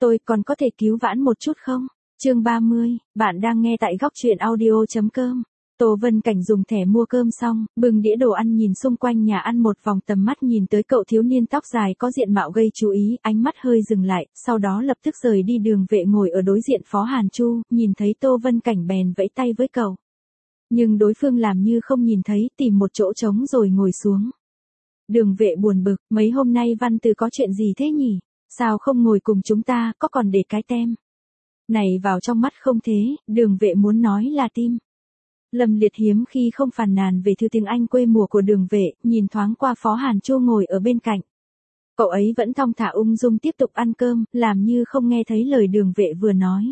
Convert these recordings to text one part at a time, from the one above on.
Tôi còn có thể cứu vãn một chút không? Chương 30, bạn đang nghe tại góc truyện audio.com. Tô Vân Cảnh dùng thẻ mua cơm xong, bưng đĩa đồ ăn nhìn xung quanh nhà ăn một vòng, tầm mắt nhìn tới cậu thiếu niên tóc dài có diện mạo gây chú ý, ánh mắt hơi dừng lại, sau đó lập tức rời đi. Đường Vệ ngồi ở đối diện Phó Hàn Chu, nhìn thấy Tô Vân Cảnh bèn vẫy tay với cậu. Nhưng đối phương làm như không nhìn thấy, tìm một chỗ trống rồi ngồi xuống. Đường Vệ buồn bực, mấy hôm nay Văn Từ có chuyện gì thế nhỉ? Sao không ngồi cùng chúng ta, có còn để cái tem này vào trong mắt không thế? Đường Vệ muốn nói là tim. Lâm Liệt hiếm khi không phàn nàn về thư tiếng Anh quê mùa của Đường Vệ, nhìn thoáng qua Phó Hàn Chu ngồi ở bên cạnh. Cậu ấy vẫn thong thả ung dung tiếp tục ăn cơm, làm như không nghe thấy lời Đường Vệ vừa nói.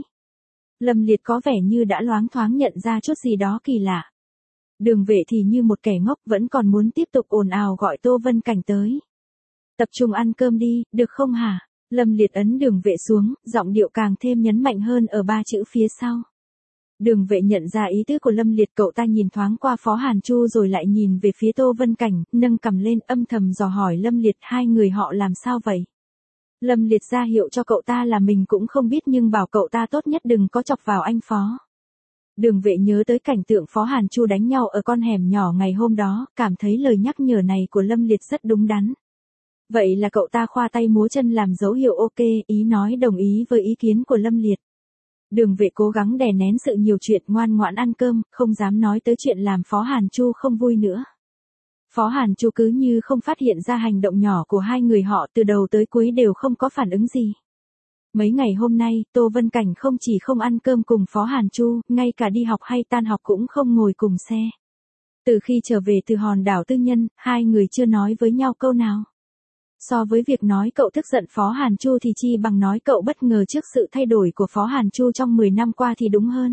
Lâm Liệt có vẻ như đã loáng thoáng nhận ra chút gì đó kỳ lạ. Đường Vệ thì như một kẻ ngốc vẫn còn muốn tiếp tục ồn ào gọi Tô Vân Cảnh tới. Tập trung ăn cơm đi, được không hả? Lâm Liệt ấn Đường Vệ xuống, giọng điệu càng thêm nhấn mạnh hơn ở ba chữ phía sau. Đường Vệ nhận ra ý tứ của Lâm Liệt, cậu ta nhìn thoáng qua Phó Hàn Chu rồi lại nhìn về phía Tô Vân Cảnh, nâng cằm lên âm thầm dò hỏi Lâm Liệt hai người họ làm sao vậy. Lâm Liệt ra hiệu cho cậu ta là mình cũng không biết nhưng bảo cậu ta tốt nhất đừng có chọc vào anh Phó. Đường Vệ nhớ tới cảnh tượng Phó Hàn Chu đánh nhau ở con hẻm nhỏ ngày hôm đó, cảm thấy lời nhắc nhở này của Lâm Liệt rất đúng đắn. Vậy là cậu ta khoa tay múa chân làm dấu hiệu ok, ý nói đồng ý với ý kiến của Lâm Liệt. Đường Vệ cố gắng đè nén sự nhiều chuyện, ngoan ngoãn ăn cơm, không dám nói tới chuyện làm Phó Hàn Chu không vui nữa. Phó Hàn Chu cứ như không phát hiện ra hành động nhỏ của hai người họ, từ đầu tới cuối đều không có phản ứng gì. Mấy ngày hôm nay, Tô Vân Cảnh không chỉ không ăn cơm cùng Phó Hàn Chu, ngay cả đi học hay tan học cũng không ngồi cùng xe. Từ khi trở về từ hòn đảo tư nhân, hai người chưa nói với nhau câu nào. So với việc nói cậu tức giận Phó Hàn Chu thì chi bằng nói cậu bất ngờ trước sự thay đổi của Phó Hàn Chu trong 10 năm qua thì đúng hơn.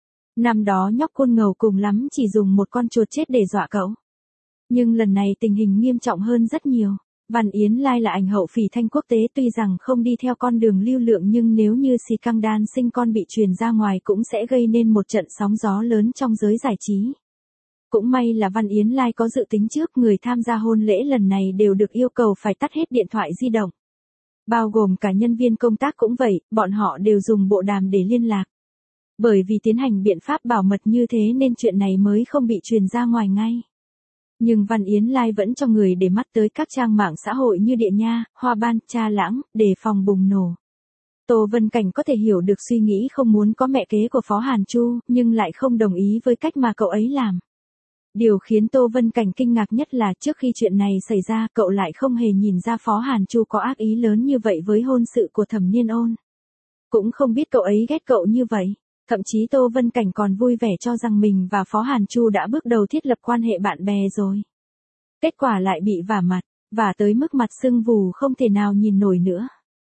Năm đó nhóc Côn Ngầu cùng lắm chỉ dùng một con chuột chết để dọa cậu. Nhưng lần này tình hình nghiêm trọng hơn rất nhiều. Văn Yến Lai là ảnh hậu phỉ thanh quốc tế, tuy rằng không đi theo con đường lưu lượng nhưng nếu như Si Căng Đan sinh con bị truyền ra ngoài cũng sẽ gây nên một trận sóng gió lớn trong giới giải trí. Cũng may là Văn Yến Lai có dự tính trước, người tham gia hôn lễ lần này đều được yêu cầu phải tắt hết điện thoại di động. Bao gồm cả nhân viên công tác cũng vậy, bọn họ đều dùng bộ đàm để liên lạc. Bởi vì tiến hành biện pháp bảo mật như thế nên chuyện này mới không bị truyền ra ngoài ngay. Nhưng Văn Yến Lai vẫn cho người để mắt tới các trang mạng xã hội như Địa Nha, Hoa Ban, Cha Lãng, để phòng bùng nổ. Tô Vân Cảnh có thể hiểu được suy nghĩ không muốn có mẹ kế của Phó Hàn Chu, nhưng lại không đồng ý với cách mà cậu ấy làm. Điều khiến Tô Vân Cảnh kinh ngạc nhất là trước khi chuyện này xảy ra, cậu lại không hề nhìn ra Phó Hàn Chu có ác ý lớn như vậy với hôn sự của Thẩm Niên Ôn. Cũng không biết cậu ấy ghét cậu như vậy. Thậm chí Tô Vân Cảnh còn vui vẻ cho rằng mình và Phó Hàn Chu đã bước đầu thiết lập quan hệ bạn bè rồi. Kết quả lại bị vả mặt, vả tới mức mặt sưng vù không thể nào nhìn nổi nữa.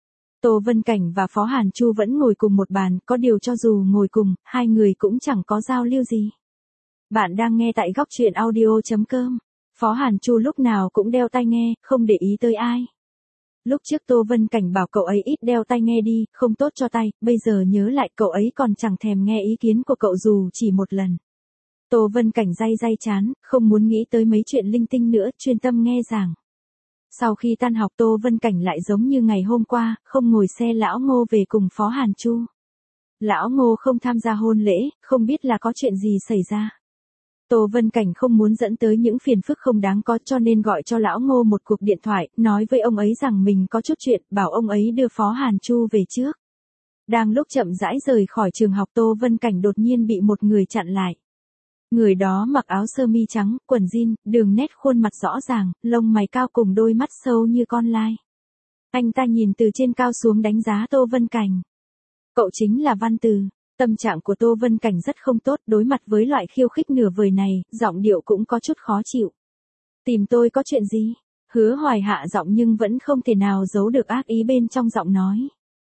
Tô Vân Cảnh và Phó Hàn Chu vẫn ngồi cùng một bàn, có điều cho dù ngồi cùng, hai người cũng chẳng có giao lưu gì. Bạn đang nghe tại góc truyện audio.com. Phó Hàn Chu lúc nào cũng đeo tai nghe, không để ý tới ai. Lúc trước Tô Vân Cảnh bảo cậu ấy ít đeo tai nghe đi, không tốt cho tai, bây giờ nhớ lại cậu ấy còn chẳng thèm nghe ý kiến của cậu dù chỉ một lần. Tô Vân Cảnh day day chán, không muốn nghĩ tới mấy chuyện linh tinh nữa, chuyên tâm nghe giảng. Sau khi tan học Tô Vân Cảnh lại giống như ngày hôm qua, không ngồi xe Lão Ngô về cùng Phó Hàn Chu. Lão Ngô không tham gia hôn lễ, không biết là có chuyện gì xảy ra. Tô Vân Cảnh không muốn dẫn tới những phiền phức không đáng có cho nên gọi cho Lão Ngô một cuộc điện thoại, nói với ông ấy rằng mình có chút chuyện, bảo ông ấy đưa Phó Hàn Chu về trước. Đang lúc chậm rãi rời khỏi trường học Tô Vân Cảnh đột nhiên bị một người chặn lại. Người đó mặc áo sơ mi trắng, quần jean, đường nét khuôn mặt rõ ràng, lông mày cao cùng đôi mắt sâu như con lai. Anh ta nhìn từ trên cao xuống đánh giá Tô Vân Cảnh. Cậu chính là Văn Từ. Tâm trạng của Tô Vân Cảnh rất không tốt, đối mặt với loại khiêu khích nửa vời này, giọng điệu cũng có chút khó chịu. Tìm tôi có chuyện gì? Hứa Hoài hạ giọng nhưng vẫn không thể nào giấu được ác ý bên trong giọng nói.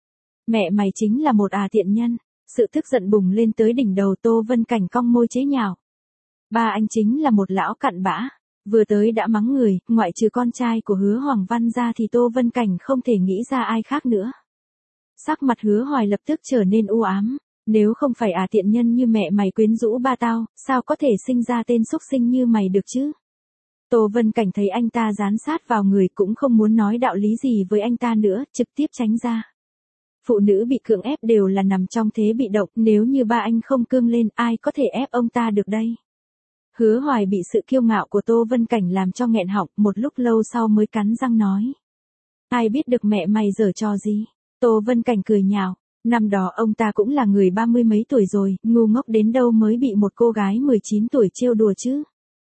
Mẹ mày chính là một tiện nhân. Sự tức giận bùng lên tới đỉnh đầu Tô Vân Cảnh cong môi chế nhạo. Ba anh chính là một lão cặn bã. Vừa tới đã mắng người, ngoại trừ con trai của Hứa Hoàng Văn ra thì Tô Vân Cảnh không thể nghĩ ra ai khác nữa. Sắc mặt Hứa Hoài lập tức trở nên u ám. Nếu không phải tiện nhân như mẹ mày quyến rũ ba tao, sao có thể sinh ra tên xúc sinh như mày được chứ? Tô Vân Cảnh thấy anh ta dán sát vào người cũng không muốn nói đạo lý gì với anh ta nữa, trực tiếp tránh ra. Phụ nữ bị cưỡng ép đều là nằm trong thế bị động, nếu như ba anh không cương lên, ai có thể ép ông ta được đây? Hứa Hoài bị sự kiêu ngạo của Tô Vân Cảnh làm cho nghẹn họng, một lúc lâu sau mới cắn răng nói. Ai biết được mẹ mày giở trò gì? Tô Vân Cảnh cười nhạo, năm đó ông ta cũng là người 30 mấy tuổi rồi, ngu ngốc đến đâu mới bị một cô gái 19 tuổi trêu đùa chứ?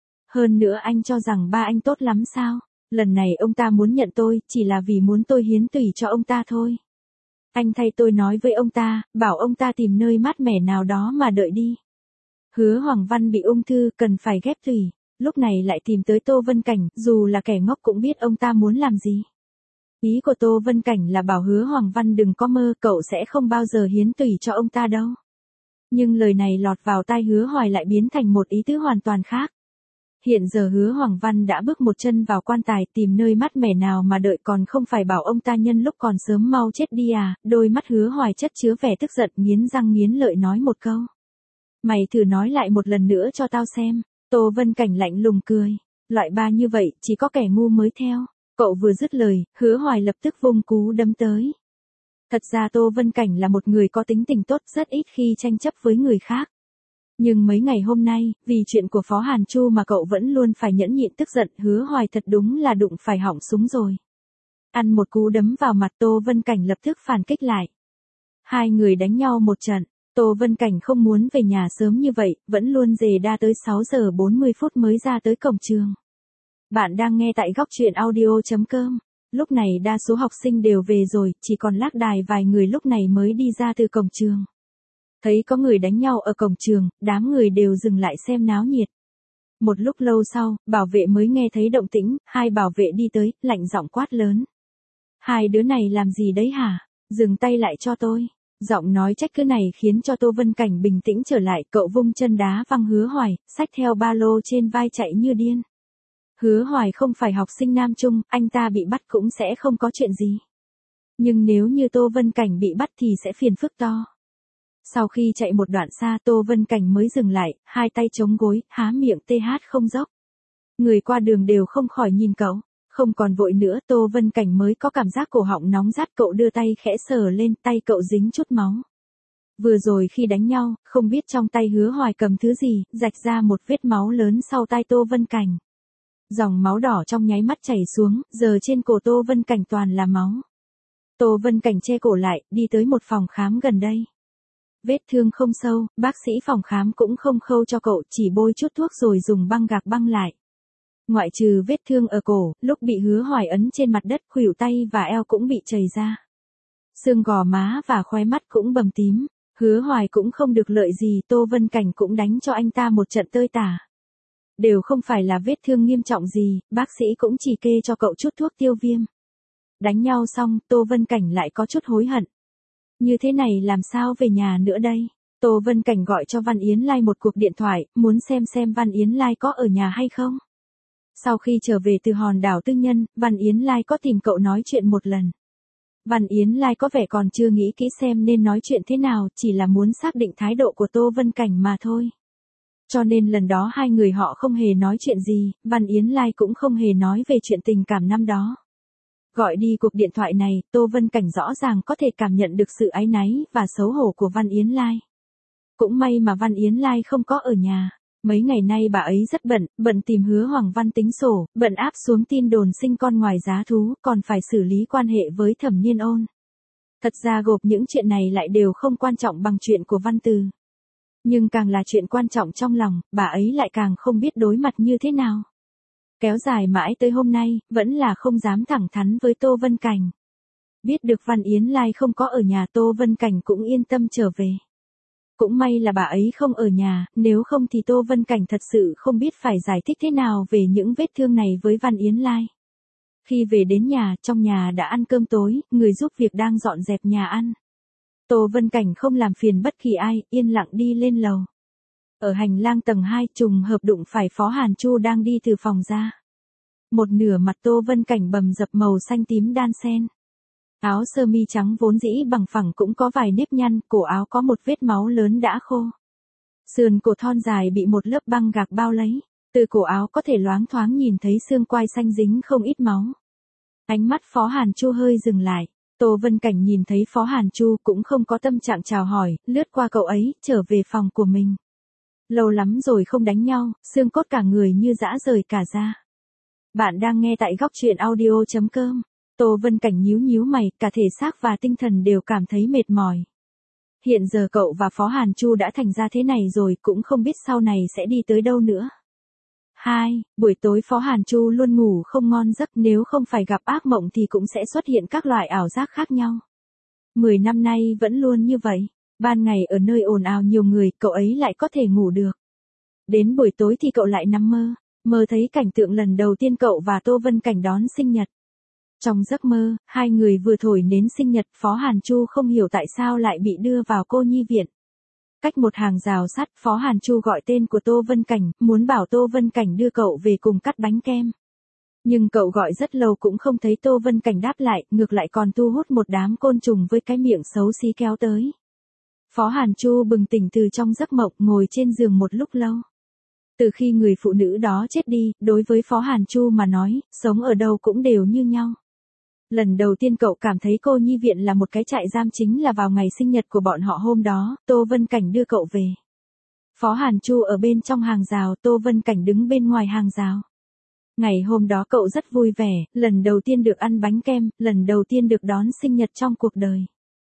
Hơn nữa anh cho rằng ba anh tốt lắm sao? Lần này ông ta muốn nhận tôi, chỉ là vì muốn tôi hiến tủy cho ông ta thôi. Anh thay tôi nói với ông ta, bảo ông ta tìm nơi mát mẻ nào đó mà đợi đi. Hứa Hoàng Văn bị ung thư, cần phải ghép tủy, lúc này lại tìm tới Tô Vân Cảnh, dù là kẻ ngốc cũng biết ông ta muốn làm gì. Ý của Tô Vân Cảnh là bảo Hứa Hoàng Văn đừng có mơ, cậu sẽ không bao giờ hiến tủy cho ông ta đâu. Nhưng lời này lọt vào tai Hứa Hoài lại biến thành một ý tứ hoàn toàn khác. Hiện giờ Hứa Hoàng Văn đã bước một chân vào quan tài, tìm nơi mát mẻ nào mà đợi, còn không phải bảo ông ta nhân lúc còn sớm mau chết đi à? Đôi mắt Hứa Hoài chất chứa vẻ tức giận, nghiến răng nghiến lợi nói một câu. Mày thử nói lại một lần nữa cho tao xem. Tô Vân Cảnh lạnh lùng cười. Loại ba như vậy, chỉ có kẻ ngu mới theo. Cậu vừa dứt lời, Hứa Hoài lập tức vung cú đấm tới. Thật ra Tô Vân Cảnh là một người có tính tình tốt, rất ít khi tranh chấp với người khác. Nhưng mấy ngày hôm nay, vì chuyện của Phó Hàn Chu mà cậu vẫn luôn phải nhẫn nhịn tức giận, Hứa Hoài thật đúng là đụng phải họng súng rồi. Ăn một cú đấm vào mặt, Tô Vân Cảnh lập tức phản kích lại. Hai người đánh nhau một trận, Tô Vân Cảnh không muốn về nhà sớm như vậy, vẫn luôn dề đa tới 6 giờ 40 phút mới ra tới cổng trường. Bạn đang nghe tại góc truyện audio.com. Lúc này đa số học sinh đều về rồi, chỉ còn lác đài vài người lúc này mới đi ra từ cổng trường. Thấy có người đánh nhau ở cổng trường, đám người đều dừng lại xem náo nhiệt. Một lúc lâu sau, bảo vệ mới nghe thấy động tĩnh, hai bảo vệ đi tới, lạnh giọng quát lớn. Hai đứa này làm gì đấy hả? Dừng tay lại cho tôi. Giọng nói trách cứ này khiến cho Tô Vân Cảnh bình tĩnh trở lại, cậu vung chân đá văng Hứa Hoài, xách theo ba lô trên vai chạy như điên. Hứa Hoài không phải học sinh nam trung, anh ta bị bắt cũng sẽ không có chuyện gì. Nhưng nếu như Tô Vân Cảnh bị bắt thì sẽ phiền phức to. Sau khi chạy một đoạn xa, Tô Vân Cảnh mới dừng lại, hai tay chống gối, há miệng TH không dốc. Người qua đường đều không khỏi nhìn cậu. Không còn vội nữa, Tô Vân Cảnh mới có cảm giác cổ họng nóng rát, cậu đưa tay khẽ sờ lên, tay cậu dính chút máu. Vừa rồi khi đánh nhau, không biết trong tay Hứa Hoài cầm thứ gì, rạch ra một vết máu lớn sau tai Tô Vân Cảnh. Dòng máu đỏ trong nháy mắt chảy xuống, giờ trên cổ Tô Vân Cảnh toàn là máu. Tô Vân Cảnh che cổ lại, đi tới một phòng khám gần đây. Vết thương không sâu, bác sĩ phòng khám cũng không khâu cho cậu, chỉ bôi chút thuốc rồi dùng băng gạc băng lại. Ngoại trừ vết thương ở cổ, lúc bị Hứa Hoài ấn trên mặt đất, khuỷu tay và eo cũng bị chảy ra. Xương gò má và khóe mắt cũng bầm tím. Hứa Hoài cũng không được lợi gì, Tô Vân Cảnh cũng đánh cho anh ta một trận tơi tả. Đều không phải là vết thương nghiêm trọng gì, bác sĩ cũng chỉ kê cho cậu chút thuốc tiêu viêm. Đánh nhau xong, Tô Vân Cảnh lại có chút hối hận. Như thế này làm sao về nhà nữa đây? Tô Vân Cảnh gọi cho Văn Yến Lai một cuộc điện thoại, muốn xem Văn Yến Lai có ở nhà hay không. Sau khi trở về từ hòn đảo tư nhân, Văn Yến Lai có tìm cậu nói chuyện một lần. Văn Yến Lai có vẻ còn chưa nghĩ kỹ xem nên nói chuyện thế nào, chỉ là muốn xác định thái độ của Tô Vân Cảnh mà thôi. Cho nên lần đó hai người họ không hề nói chuyện gì, Văn Yến Lai cũng không hề nói về chuyện tình cảm năm đó. Gọi đi cuộc điện thoại này, Tô Vân Cảnh rõ ràng có thể cảm nhận được sự áy náy và xấu hổ của Văn Yến Lai. Cũng may mà Văn Yến Lai không có ở nhà. Mấy ngày nay bà ấy rất bận tìm Hứa Hoàng Văn tính sổ, bận áp xuống tin đồn sinh con ngoài giá thú, còn phải xử lý quan hệ với Thẩm Niên Ôn. Thật ra gộp những chuyện này lại đều không quan trọng bằng chuyện của Văn Từ. Nhưng càng là chuyện quan trọng trong lòng, bà ấy lại càng không biết đối mặt như thế nào. Kéo dài mãi tới hôm nay, vẫn là không dám thẳng thắn với Tô Vân Cảnh. Biết được Văn Yến Lai không có ở nhà, Tô Vân Cảnh cũng yên tâm trở về. Cũng may là bà ấy không ở nhà, nếu không thì Tô Vân Cảnh thật sự không biết phải giải thích thế nào về những vết thương này với Văn Yến Lai. Khi về đến nhà, trong nhà đã ăn cơm tối, người giúp việc đang dọn dẹp nhà ăn. Tô Vân Cảnh không làm phiền bất kỳ ai, yên lặng đi lên lầu. Ở hành lang tầng 2, trùng hợp đụng phải Phó Hàn Chu đang đi từ phòng ra. Một nửa mặt Tô Vân Cảnh bầm dập màu xanh tím đan xen. Áo sơ mi trắng vốn dĩ bằng phẳng cũng có vài nếp nhăn, cổ áo có một vết máu lớn đã khô. Sườn cổ thon dài bị một lớp băng gạc bao lấy, từ cổ áo có thể loáng thoáng nhìn thấy xương quai xanh dính không ít máu. Ánh mắt Phó Hàn Chu hơi dừng lại, Tô Vân Cảnh nhìn thấy Phó Hàn Chu cũng không có tâm trạng chào hỏi, lướt qua cậu ấy, trở về phòng của mình. Lâu lắm rồi không đánh nhau, xương cốt cả người như dã rời cả ra. Bạn đang nghe tại góc truyện audio.com. Tô Vân Cảnh nhíu nhíu mày, cả thể xác và tinh thần đều cảm thấy mệt mỏi. Hiện giờ cậu và Phó Hàn Chu đã thành ra thế này rồi, cũng không biết sau này sẽ đi tới đâu nữa. 2. Buổi tối Phó Hàn Chu luôn ngủ không ngon giấc, nếu không phải gặp ác mộng thì cũng sẽ xuất hiện các loại ảo giác khác nhau. 10 năm nay vẫn luôn như vậy. Ban ngày ở nơi ồn ào nhiều người, cậu ấy lại có thể ngủ được. Đến buổi tối thì cậu lại nằm mơ thấy cảnh tượng lần đầu tiên cậu và Tô Vân Cảnh đón sinh nhật. Trong giấc mơ, hai người vừa thổi nến sinh nhật, Phó Hàn Chu không hiểu tại sao lại bị đưa vào cô nhi viện. Cách một hàng rào sắt, Phó Hàn Chu gọi tên của Tô Vân Cảnh, muốn bảo Tô Vân Cảnh đưa cậu về cùng cắt bánh kem. Nhưng cậu gọi rất lâu cũng không thấy Tô Vân Cảnh đáp lại, ngược lại còn thu hút một đám côn trùng với cái miệng xấu xí kéo tới. Phó Hàn Chu bừng tỉnh từ trong giấc mộng, ngồi trên giường một lúc lâu. Từ khi người phụ nữ đó chết đi, đối với Phó Hàn Chu mà nói, sống ở đâu cũng đều như nhau. Lần đầu tiên cậu cảm thấy cô nhi viện là một cái trại giam chính là vào ngày sinh nhật của bọn họ hôm đó, Tô Vân Cảnh đưa cậu về. Phó Hàn Chu ở bên trong hàng rào, Tô Vân Cảnh đứng bên ngoài hàng rào. Ngày hôm đó cậu rất vui vẻ, lần đầu tiên được ăn bánh kem, lần đầu tiên được đón sinh nhật trong cuộc đời.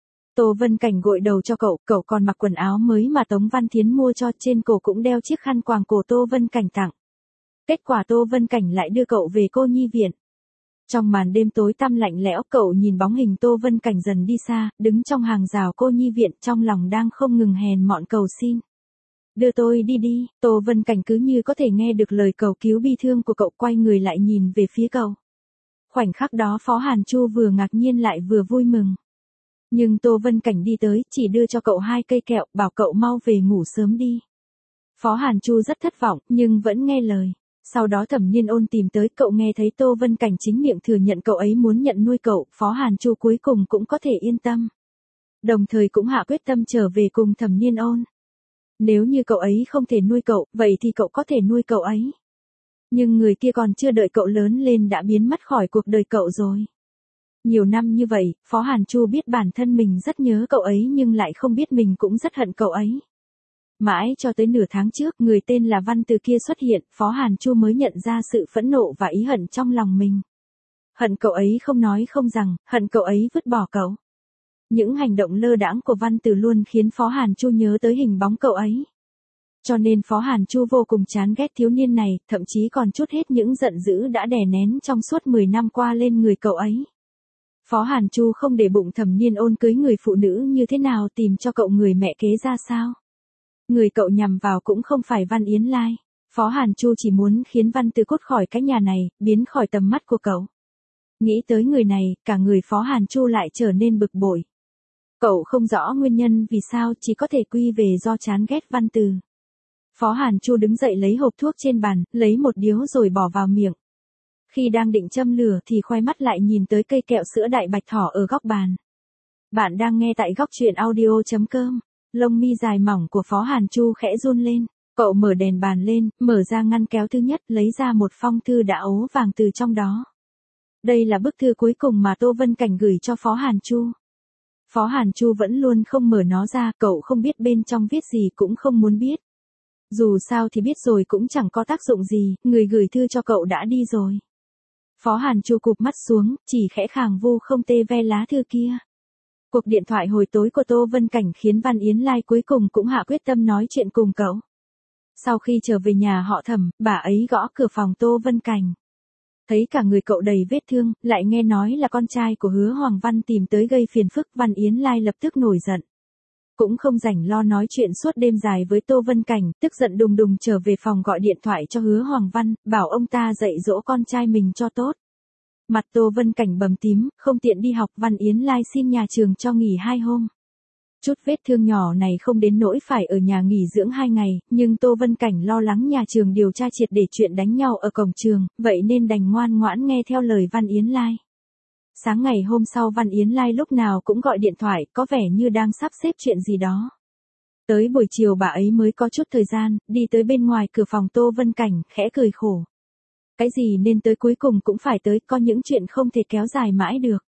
Tô Vân Cảnh gội đầu cho cậu còn mặc quần áo mới mà Tống Văn Thiến mua cho, trên cổ cũng đeo chiếc khăn quàng cổ Tô Vân Cảnh tặng. Kết quả Tô Vân Cảnh lại đưa cậu về cô nhi viện. Trong màn đêm tối tăm lạnh lẽo, cậu nhìn bóng hình Tô Vân Cảnh dần đi xa, đứng trong hàng rào cô nhi viện, trong lòng đang không ngừng hèn mọn cầu xin. Đưa tôi đi đi, Tô Vân Cảnh cứ như có thể nghe được lời cầu cứu bi thương của cậu, quay người lại nhìn về phía cậu. Khoảnh khắc đó Phó Hàn Chu vừa ngạc nhiên lại vừa vui mừng. Nhưng Tô Vân Cảnh đi tới, chỉ đưa cho cậu 2 cây kẹo, bảo cậu mau về ngủ sớm đi. Phó Hàn Chu rất thất vọng, nhưng vẫn nghe lời. Sau đó Thẩm Niên Ôn tìm tới, cậu nghe thấy Tô Vân Cảnh chính miệng thừa nhận cậu ấy muốn nhận nuôi cậu, Phó Hàn Chu cuối cùng cũng có thể yên tâm. Đồng thời cũng hạ quyết tâm trở về cùng Thẩm Niên Ôn. Nếu như cậu ấy không thể nuôi cậu, vậy thì cậu có thể nuôi cậu ấy. Nhưng người kia còn chưa đợi cậu lớn lên đã biến mất khỏi cuộc đời cậu rồi. Nhiều năm như vậy, Phó Hàn Chu biết bản thân mình rất nhớ cậu ấy nhưng lại không biết mình cũng rất hận cậu ấy. Mãi cho tới nửa tháng trước, người tên là Văn Từ kia xuất hiện, Phó Hàn Chu mới nhận ra sự phẫn nộ và ý hận trong lòng mình. Hận cậu ấy không nói không rằng, hận cậu ấy vứt bỏ cậu. Những hành động lơ đãng của Văn Từ luôn khiến Phó Hàn Chu nhớ tới hình bóng cậu ấy. Cho nên Phó Hàn Chu vô cùng chán ghét thiếu niên này, thậm chí còn trút hết những giận dữ đã đè nén trong suốt 10 năm qua lên người cậu ấy. Phó Hàn Chu không để bụng Thẩm Niên Ôn cưới người phụ nữ như thế nào, tìm cho cậu người mẹ kế ra sao. Người cậu nhằm vào cũng không phải Văn Yến Lai. Phó Hàn Chu chỉ muốn khiến Văn Từ cút khỏi cái nhà này, biến khỏi tầm mắt của cậu. Nghĩ tới người này, cả người Phó Hàn Chu lại trở nên bực bội. Cậu không rõ nguyên nhân vì sao, chỉ có thể quy về do chán ghét Văn Từ. Phó Hàn Chu đứng dậy lấy hộp thuốc trên bàn, lấy một điếu rồi bỏ vào miệng. Khi đang định châm lửa thì khoai mắt lại nhìn tới cây kẹo sữa đại bạch thỏ ở góc bàn. Bạn đang nghe tại góc truyện audio.com. Lông mi dài mỏng của Phó Hàn Chu khẽ run lên. Cậu mở đèn bàn lên, mở ra ngăn kéo thứ nhất, lấy ra một phong thư đã ố vàng từ trong đó. Đây là bức thư cuối cùng mà Tô Vân Cảnh gửi cho Phó Hàn Chu. Phó Hàn Chu vẫn luôn không mở nó ra, cậu không biết bên trong viết gì cũng không muốn biết. Dù sao thì biết rồi cũng chẳng có tác dụng gì, người gửi thư cho cậu đã đi rồi. Phó Hàn Chu cụp mắt xuống, chỉ khẽ khàng vu không tê ve lá thư kia. Cuộc điện thoại hồi tối của Tô Vân Cảnh khiến Văn Yến Lai cuối cùng cũng hạ quyết tâm nói chuyện cùng cậu. Sau khi trở về nhà họ Thẩm, bà ấy gõ cửa phòng Tô Vân Cảnh. Thấy cả người cậu đầy vết thương, lại nghe nói là con trai của Hứa Hoàng Văn tìm tới gây phiền phức, Văn Yến Lai lập tức nổi giận. Cũng không rảnh lo nói chuyện suốt đêm dài với Tô Vân Cảnh, tức giận đùng đùng trở về phòng gọi điện thoại cho Hứa Hoàng Văn, bảo ông ta dạy dỗ con trai mình cho tốt. Mặt Tô Vân Cảnh bầm tím, không tiện đi học, Văn Yến Lai xin nhà trường cho nghỉ 2 hôm. Chút vết thương nhỏ này không đến nỗi phải ở nhà nghỉ dưỡng 2 ngày, nhưng Tô Vân Cảnh lo lắng nhà trường điều tra triệt để chuyện đánh nhau ở cổng trường, vậy nên đành ngoan ngoãn nghe theo lời Văn Yến Lai. Sáng ngày hôm sau Văn Yến Lai lúc nào cũng gọi điện thoại, có vẻ như đang sắp xếp chuyện gì đó. Tới buổi chiều bà ấy mới có chút thời gian, đi tới bên ngoài cửa phòng Tô Vân Cảnh, khẽ cười khổ. Cái gì nên tới cuối cùng cũng phải tới, có những chuyện không thể kéo dài mãi được.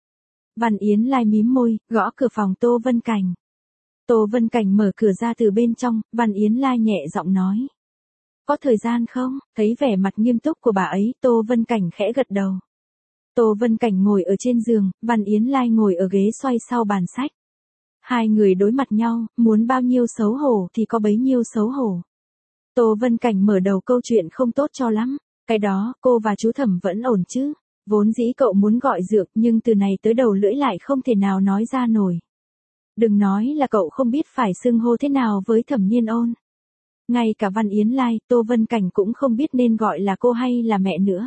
Văn Yến Lai mím môi, gõ cửa phòng Tô Vân Cảnh. Tô Vân Cảnh mở cửa ra từ bên trong, Văn Yến Lai nhẹ giọng nói. Có thời gian không? Thấy vẻ mặt nghiêm túc của bà ấy, Tô Vân Cảnh khẽ gật đầu. Tô Vân Cảnh ngồi ở trên giường, Văn Yến Lai ngồi ở ghế xoay sau bàn sách. Hai người đối mặt nhau, muốn bao nhiêu xấu hổ thì có bấy nhiêu xấu hổ. Tô Vân Cảnh mở đầu câu chuyện không tốt cho lắm. Cái đó, cô và chú Thẩm vẫn ổn chứ. Vốn dĩ cậu muốn gọi dược nhưng từ này tới đầu lưỡi lại không thể nào nói ra nổi. Đừng nói là cậu không biết phải xưng hô thế nào với Thẩm Nhiên Ôn. Ngay cả Văn Yến Lai, Tô Vân Cảnh cũng không biết nên gọi là cô hay là mẹ nữa.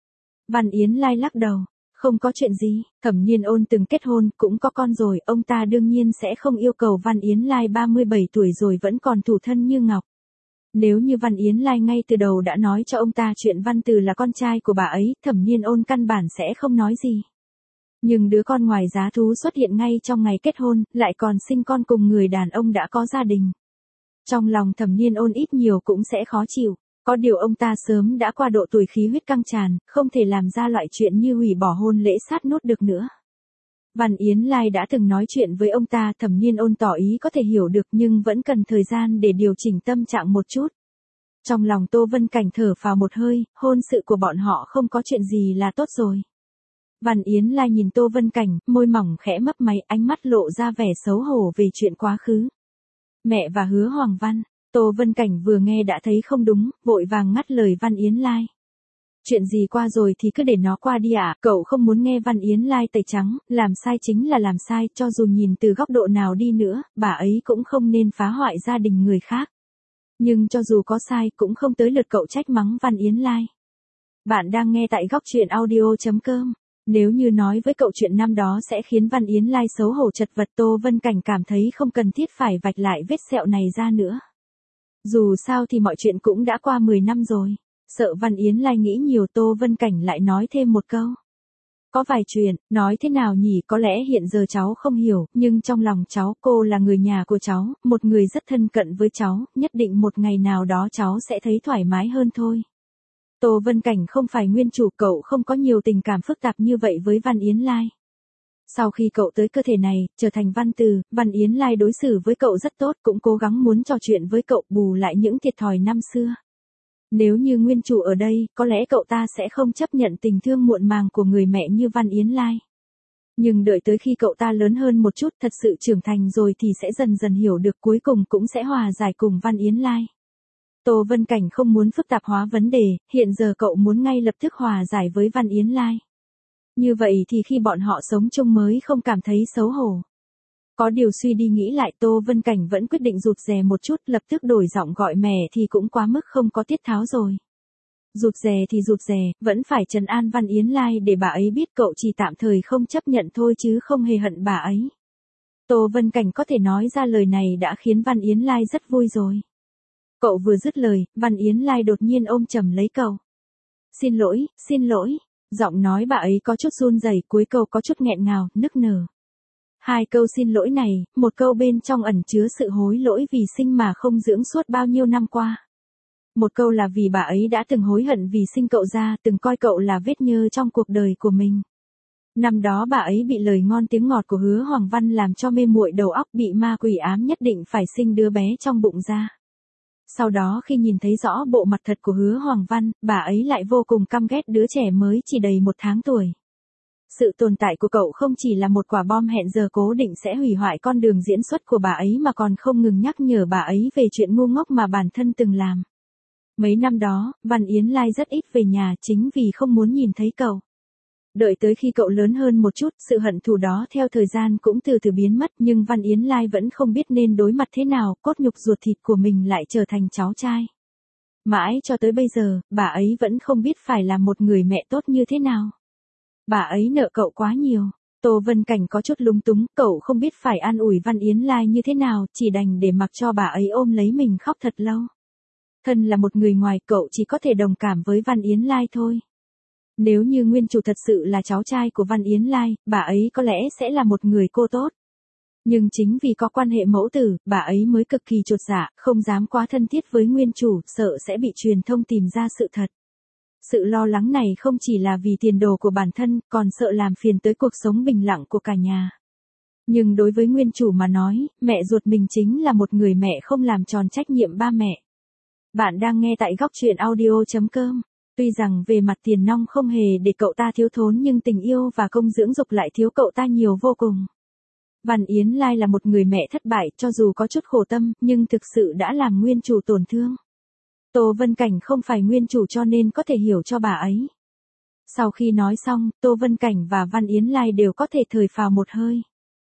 Văn Yến Lai lắc đầu. Không có chuyện gì, Thẩm Nhiên Ôn từng kết hôn, cũng có con rồi, ông ta đương nhiên sẽ không yêu cầu Văn Yến Lai 37 tuổi rồi vẫn còn thủ thân như ngọc. Nếu như Văn Yến Lai ngay từ đầu đã nói cho ông ta chuyện Văn Từ là con trai của bà ấy, Thẩm Nhiên Ôn căn bản sẽ không nói gì. Nhưng đứa con ngoài giá thú xuất hiện ngay trong ngày kết hôn, lại còn sinh con cùng người đàn ông đã có gia đình. Trong lòng Thẩm Nhiên Ôn ít nhiều cũng sẽ khó chịu. Có điều ông ta sớm đã qua độ tuổi khí huyết căng tràn, không thể làm ra loại chuyện như hủy bỏ hôn lễ sát nút được nữa. Văn Yến Lai đã từng nói chuyện với ông ta, Thẩm Nhiên Ôn tỏ ý có thể hiểu được nhưng vẫn cần thời gian để điều chỉnh tâm trạng một chút. Trong lòng Tô Vân Cảnh thở phào một hơi, hôn sự của bọn họ không có chuyện gì là tốt rồi. Văn Yến Lai nhìn Tô Vân Cảnh, môi mỏng khẽ mấp máy, ánh mắt lộ ra vẻ xấu hổ về chuyện quá khứ. Mẹ và Hứa Hoàng Văn. Tô Vân Cảnh vừa nghe đã thấy không đúng, vội vàng ngắt lời Văn Yến Lai. Chuyện gì qua rồi thì cứ để nó qua đi ạ, cậu không muốn nghe Văn Yến Lai tẩy trắng, làm sai chính là làm sai, cho dù nhìn từ góc độ nào đi nữa, bà ấy cũng không nên phá hoại gia đình người khác. Nhưng cho dù có sai cũng không tới lượt cậu trách mắng Văn Yến Lai. Bạn đang nghe tại góc truyện audio.com. Nếu như nói với cậu chuyện năm đó sẽ khiến Văn Yến Lai xấu hổ chật vật, Tô Vân Cảnh cảm thấy không cần thiết phải vạch lại vết sẹo này ra nữa. Dù sao thì mọi chuyện cũng đã qua 10 năm rồi. Sợ Văn Yến Lai nghĩ nhiều, Tô Vân Cảnh lại nói thêm một câu. Có vài chuyện, nói thế nào nhỉ, có lẽ hiện giờ cháu không hiểu, nhưng trong lòng cháu, cô là người nhà của cháu, một người rất thân cận với cháu, nhất định một ngày nào đó cháu sẽ thấy thoải mái hơn thôi. Tô Vân Cảnh không phải nguyên chủ, cậu không có nhiều tình cảm phức tạp như vậy với Văn Yến Lai. Sau khi cậu tới cơ thể này, trở thành Văn Từ, Văn Yến Lai đối xử với cậu rất tốt, cũng cố gắng muốn trò chuyện với cậu, bù lại những thiệt thòi năm xưa. Nếu như nguyên chủ ở đây, có lẽ cậu ta sẽ không chấp nhận tình thương muộn màng của người mẹ như Văn Yến Lai. Nhưng đợi tới khi cậu ta lớn hơn một chút, thật sự trưởng thành rồi thì sẽ dần dần hiểu được, cuối cùng cũng sẽ hòa giải cùng Văn Yến Lai. Tô Vân Cảnh không muốn phức tạp hóa vấn đề, hiện giờ cậu muốn ngay lập tức hòa giải với Văn Yến Lai. Như vậy thì khi bọn họ sống chung mới không cảm thấy xấu hổ. Có điều suy đi nghĩ lại, Tô Vân Cảnh vẫn quyết định rụt rè một chút, lập tức đổi giọng gọi mẹ thì cũng quá mức không có tiết tháo rồi. Rụt rè thì rụt rè, vẫn phải trấn an Văn Yến Lai để bà ấy biết cậu chỉ tạm thời không chấp nhận thôi chứ không hề hận bà ấy. Tô Vân Cảnh có thể nói ra lời này đã khiến Văn Yến Lai rất vui rồi. Cậu vừa dứt lời, Văn Yến Lai đột nhiên ôm chầm lấy cậu. Xin lỗi, giọng nói bà ấy có chút run rẩy, cuối câu có chút nghẹn ngào, nức nở. Hai câu xin lỗi này, một câu bên trong ẩn chứa sự hối lỗi vì sinh mà không dưỡng suốt bao nhiêu năm qua. Một câu là vì bà ấy đã từng hối hận vì sinh cậu ra, từng coi cậu là vết nhơ trong cuộc đời của mình. Năm đó bà ấy bị lời ngon tiếng ngọt của Hứa Hoàng Văn làm cho mê muội đầu óc, bị ma quỷ ám nhất định phải sinh đứa bé trong bụng ra. Sau đó khi nhìn thấy rõ bộ mặt thật của Hứa Hoàng Văn, bà ấy lại vô cùng căm ghét đứa trẻ mới chỉ đầy 1 tháng tuổi. Sự tồn tại của cậu không chỉ là một quả bom hẹn giờ cố định sẽ hủy hoại con đường diễn xuất của bà ấy mà còn không ngừng nhắc nhở bà ấy về chuyện ngu ngốc mà bản thân từng làm. Mấy năm đó, Văn Yến Lai rất ít về nhà chính vì không muốn nhìn thấy cậu. Đợi tới khi cậu lớn hơn một chút, sự hận thù đó theo thời gian cũng từ từ biến mất, nhưng Văn Yến Lai vẫn không biết nên đối mặt thế nào, cốt nhục ruột thịt của mình lại trở thành cháu trai. Mãi cho tới bây giờ, bà ấy vẫn không biết phải là một người mẹ tốt như thế nào. Bà ấy nợ cậu quá nhiều. Tô Vân Cảnh có chút lúng túng, cậu không biết phải an ủi Văn Yến Lai như thế nào, chỉ đành để mặc cho bà ấy ôm lấy mình khóc thật lâu. Thân là một người ngoài, cậu chỉ có thể đồng cảm với Văn Yến Lai thôi. Nếu như nguyên chủ thật sự là cháu trai của Văn Yến Lai, bà ấy có lẽ sẽ là một người cô tốt. Nhưng chính vì có quan hệ mẫu tử, bà ấy mới cực kỳ chột dạ, không dám quá thân thiết với nguyên chủ, sợ sẽ bị truyền thông tìm ra sự thật. Sự lo lắng này không chỉ là vì tiền đồ của bản thân, còn sợ làm phiền tới cuộc sống bình lặng của cả nhà. Nhưng đối với nguyên chủ mà nói, mẹ ruột mình chính là một người mẹ không làm tròn trách nhiệm ba mẹ. Bạn đang nghe tại góc truyện audio.com. Tuy rằng về mặt tiền nong không hề để cậu ta thiếu thốn nhưng tình yêu và công dưỡng dục lại thiếu cậu ta nhiều vô cùng. Văn Yến Lai là một người mẹ thất bại, cho dù có chút khổ tâm, nhưng thực sự đã làm nguyên chủ tổn thương. Tô Vân Cảnh không phải nguyên chủ cho nên có thể hiểu cho bà ấy. Sau khi nói xong, Tô Vân Cảnh và Văn Yến Lai đều có thể thở phào một hơi.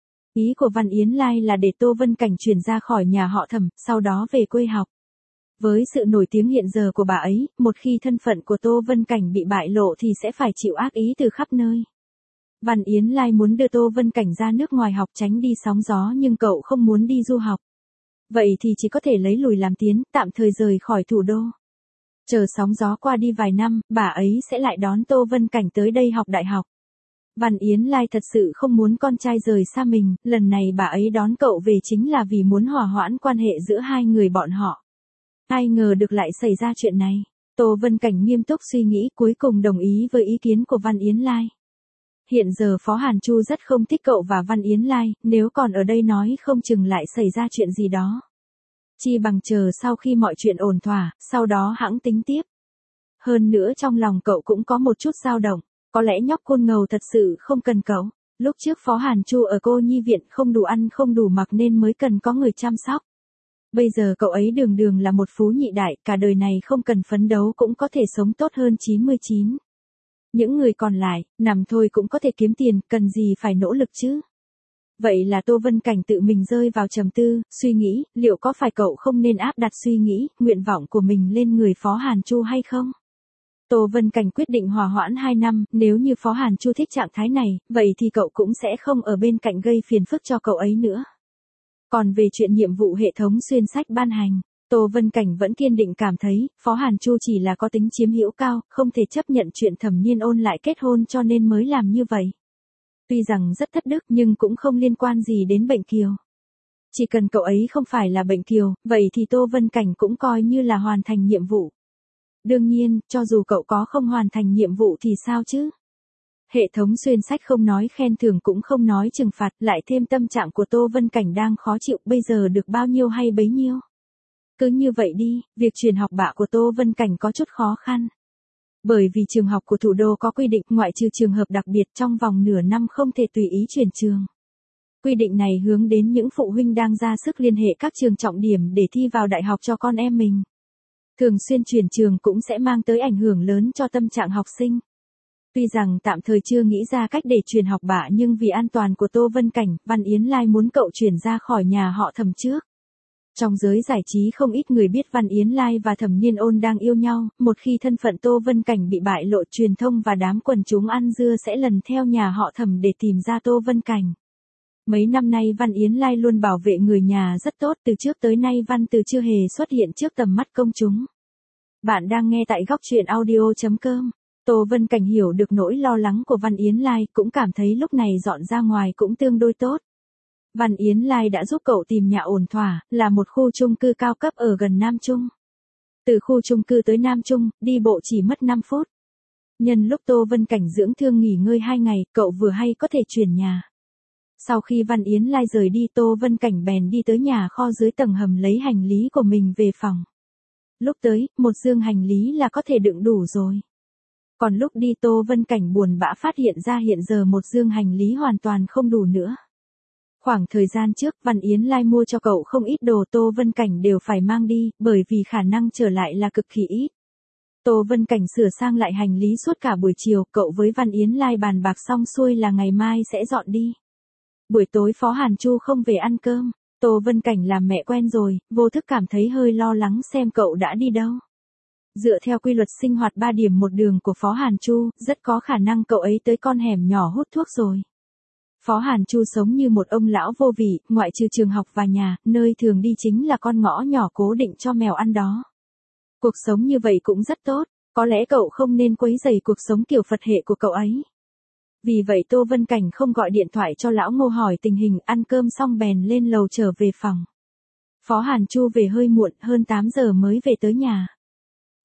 Ý của Văn Yến Lai là để Tô Vân Cảnh chuyển ra khỏi nhà họ Thẩm, sau đó về quê học. Với sự nổi tiếng hiện giờ của bà ấy, một khi thân phận của Tô Vân Cảnh bị bại lộ thì sẽ phải chịu ác ý từ khắp nơi. Văn Yến Lai muốn đưa Tô Vân Cảnh ra nước ngoài học tránh đi sóng gió nhưng cậu không muốn đi du học. Vậy thì chỉ có thể lấy lùi làm tiến, tạm thời rời khỏi thủ đô. Chờ sóng gió qua đi vài năm, bà ấy sẽ lại đón Tô Vân Cảnh tới đây học đại học. Văn Yến Lai thật sự không muốn con trai rời xa mình, lần này bà ấy đón cậu về chính là vì muốn hòa hoãn quan hệ giữa hai người bọn họ. Ai ngờ được lại xảy ra chuyện này. Tô Vân Cảnh nghiêm túc suy nghĩ cuối cùng đồng ý với ý kiến của Văn Yến Lai. Hiện giờ Phó Hàn Chu rất không thích cậu và Văn Yến Lai, nếu còn ở đây nói không chừng lại xảy ra chuyện gì đó. Chi bằng chờ sau khi mọi chuyện ổn thỏa, sau đó hẵng tính tiếp. Hơn nữa trong lòng cậu cũng có một chút dao động, có lẽ nhóc côn ngầu thật sự không cần cậu. Lúc trước Phó Hàn Chu ở cô nhi viện không đủ ăn không đủ mặc nên mới cần có người chăm sóc. Bây giờ cậu ấy đường đường là một phú nhị đại, cả đời này không cần phấn đấu cũng có thể sống tốt hơn 99. Những người còn lại, nằm thôi cũng có thể kiếm tiền, cần gì phải nỗ lực chứ. Vậy là Tô Vân Cảnh tự mình rơi vào trầm tư, suy nghĩ, liệu có phải cậu không nên áp đặt suy nghĩ, nguyện vọng của mình lên người Phó Hàn Chu hay không? Tô Vân Cảnh quyết định hòa hoãn 2 năm, nếu như Phó Hàn Chu thích trạng thái này, vậy thì cậu cũng sẽ không ở bên cạnh gây phiền phức cho cậu ấy nữa. Còn về chuyện nhiệm vụ hệ thống xuyên sách ban hành, Tô Vân Cảnh vẫn kiên định cảm thấy, Phó Hàn Chu chỉ là có tính chiếm hữu cao, không thể chấp nhận chuyện Thẩm Niên Ôn lại kết hôn cho nên mới làm như vậy. Tuy rằng rất thất đức nhưng cũng không liên quan gì đến bệnh kiều. Chỉ cần cậu ấy không phải là bệnh kiều, vậy thì Tô Vân Cảnh cũng coi như là hoàn thành nhiệm vụ. Đương nhiên, cho dù cậu có không hoàn thành nhiệm vụ thì sao chứ? Hệ thống xuyên sách không nói khen thưởng cũng không nói trừng phạt, lại thêm tâm trạng của Tô Vân Cảnh đang khó chịu, bây giờ được bao nhiêu hay bấy nhiêu. Cứ như vậy đi, việc chuyển học bạ của Tô Vân Cảnh có chút khó khăn. Bởi vì trường học của thủ đô có quy định ngoại trừ trường hợp đặc biệt trong vòng nửa năm không thể tùy ý chuyển trường. Quy định này hướng đến những phụ huynh đang ra sức liên hệ các trường trọng điểm để thi vào đại học cho con em mình. Thường xuyên chuyển trường cũng sẽ mang tới ảnh hưởng lớn cho tâm trạng học sinh. Tuy rằng tạm thời chưa nghĩ ra cách để chuyển học bạ nhưng vì an toàn của Tô Vân Cảnh, Văn Yến Lai muốn cậu chuyển ra khỏi nhà họ Thẩm trước. Trong giới giải trí không ít người biết Văn Yến Lai và Thẩm Niên Ôn đang yêu nhau, một khi thân phận Tô Vân Cảnh bị bại lộ truyền thông và đám quần chúng ăn dưa sẽ lần theo nhà họ Thẩm để tìm ra Tô Vân Cảnh. Mấy năm nay Văn Yến Lai luôn bảo vệ người nhà rất tốt, từ trước tới nay Văn Từ chưa hề xuất hiện trước tầm mắt công chúng. Bạn đang nghe tại góc truyện audio.com. Tô Vân Cảnh hiểu được nỗi lo lắng của Văn Yến Lai, cũng cảm thấy lúc này dọn ra ngoài cũng tương đối tốt. Văn Yến Lai đã giúp cậu tìm nhà ổn thỏa, là một khu chung cư cao cấp ở gần Nam Trung. Từ khu chung cư tới Nam Trung, đi bộ chỉ mất 5 phút. Nhân lúc Tô Vân Cảnh dưỡng thương nghỉ ngơi 2 ngày, cậu vừa hay có thể chuyển nhà. Sau khi Văn Yến Lai rời đi Tô Vân Cảnh bèn đi tới nhà kho dưới tầng hầm lấy hành lý của mình về phòng. Lúc tới, một dương hành lý là có thể đựng đủ rồi. Còn lúc đi Tô Vân Cảnh buồn bã phát hiện ra hiện giờ một dương hành lý hoàn toàn không đủ nữa. Khoảng thời gian trước Văn Yến Lai mua cho cậu không ít đồ Tô Vân Cảnh đều phải mang đi, bởi vì khả năng trở lại là cực kỳ ít. Tô Vân Cảnh sửa sang lại hành lý suốt cả buổi chiều, cậu với Văn Yến Lai bàn bạc xong xuôi là ngày mai sẽ dọn đi. Buổi tối Phó Hàn Chu không về ăn cơm, Tô Vân Cảnh làm mẹ quen rồi, vô thức cảm thấy hơi lo lắng xem cậu đã đi đâu. Dựa theo quy luật sinh hoạt 3 điểm một đường của Phó Hàn Chu, rất có khả năng cậu ấy tới con hẻm nhỏ hút thuốc rồi. Phó Hàn Chu sống như một ông lão vô vị, ngoại trừ trường học và nhà, nơi thường đi chính là con ngõ nhỏ cố định cho mèo ăn đó. Cuộc sống như vậy cũng rất tốt, có lẽ cậu không nên quấy rầy cuộc sống kiểu Phật hệ của cậu ấy. Vì vậy Tô Vân Cảnh không gọi điện thoại cho lão Ngô hỏi tình hình, ăn cơm xong bèn lên lầu trở về phòng. Phó Hàn Chu về hơi muộn, hơn 8 giờ mới về tới nhà.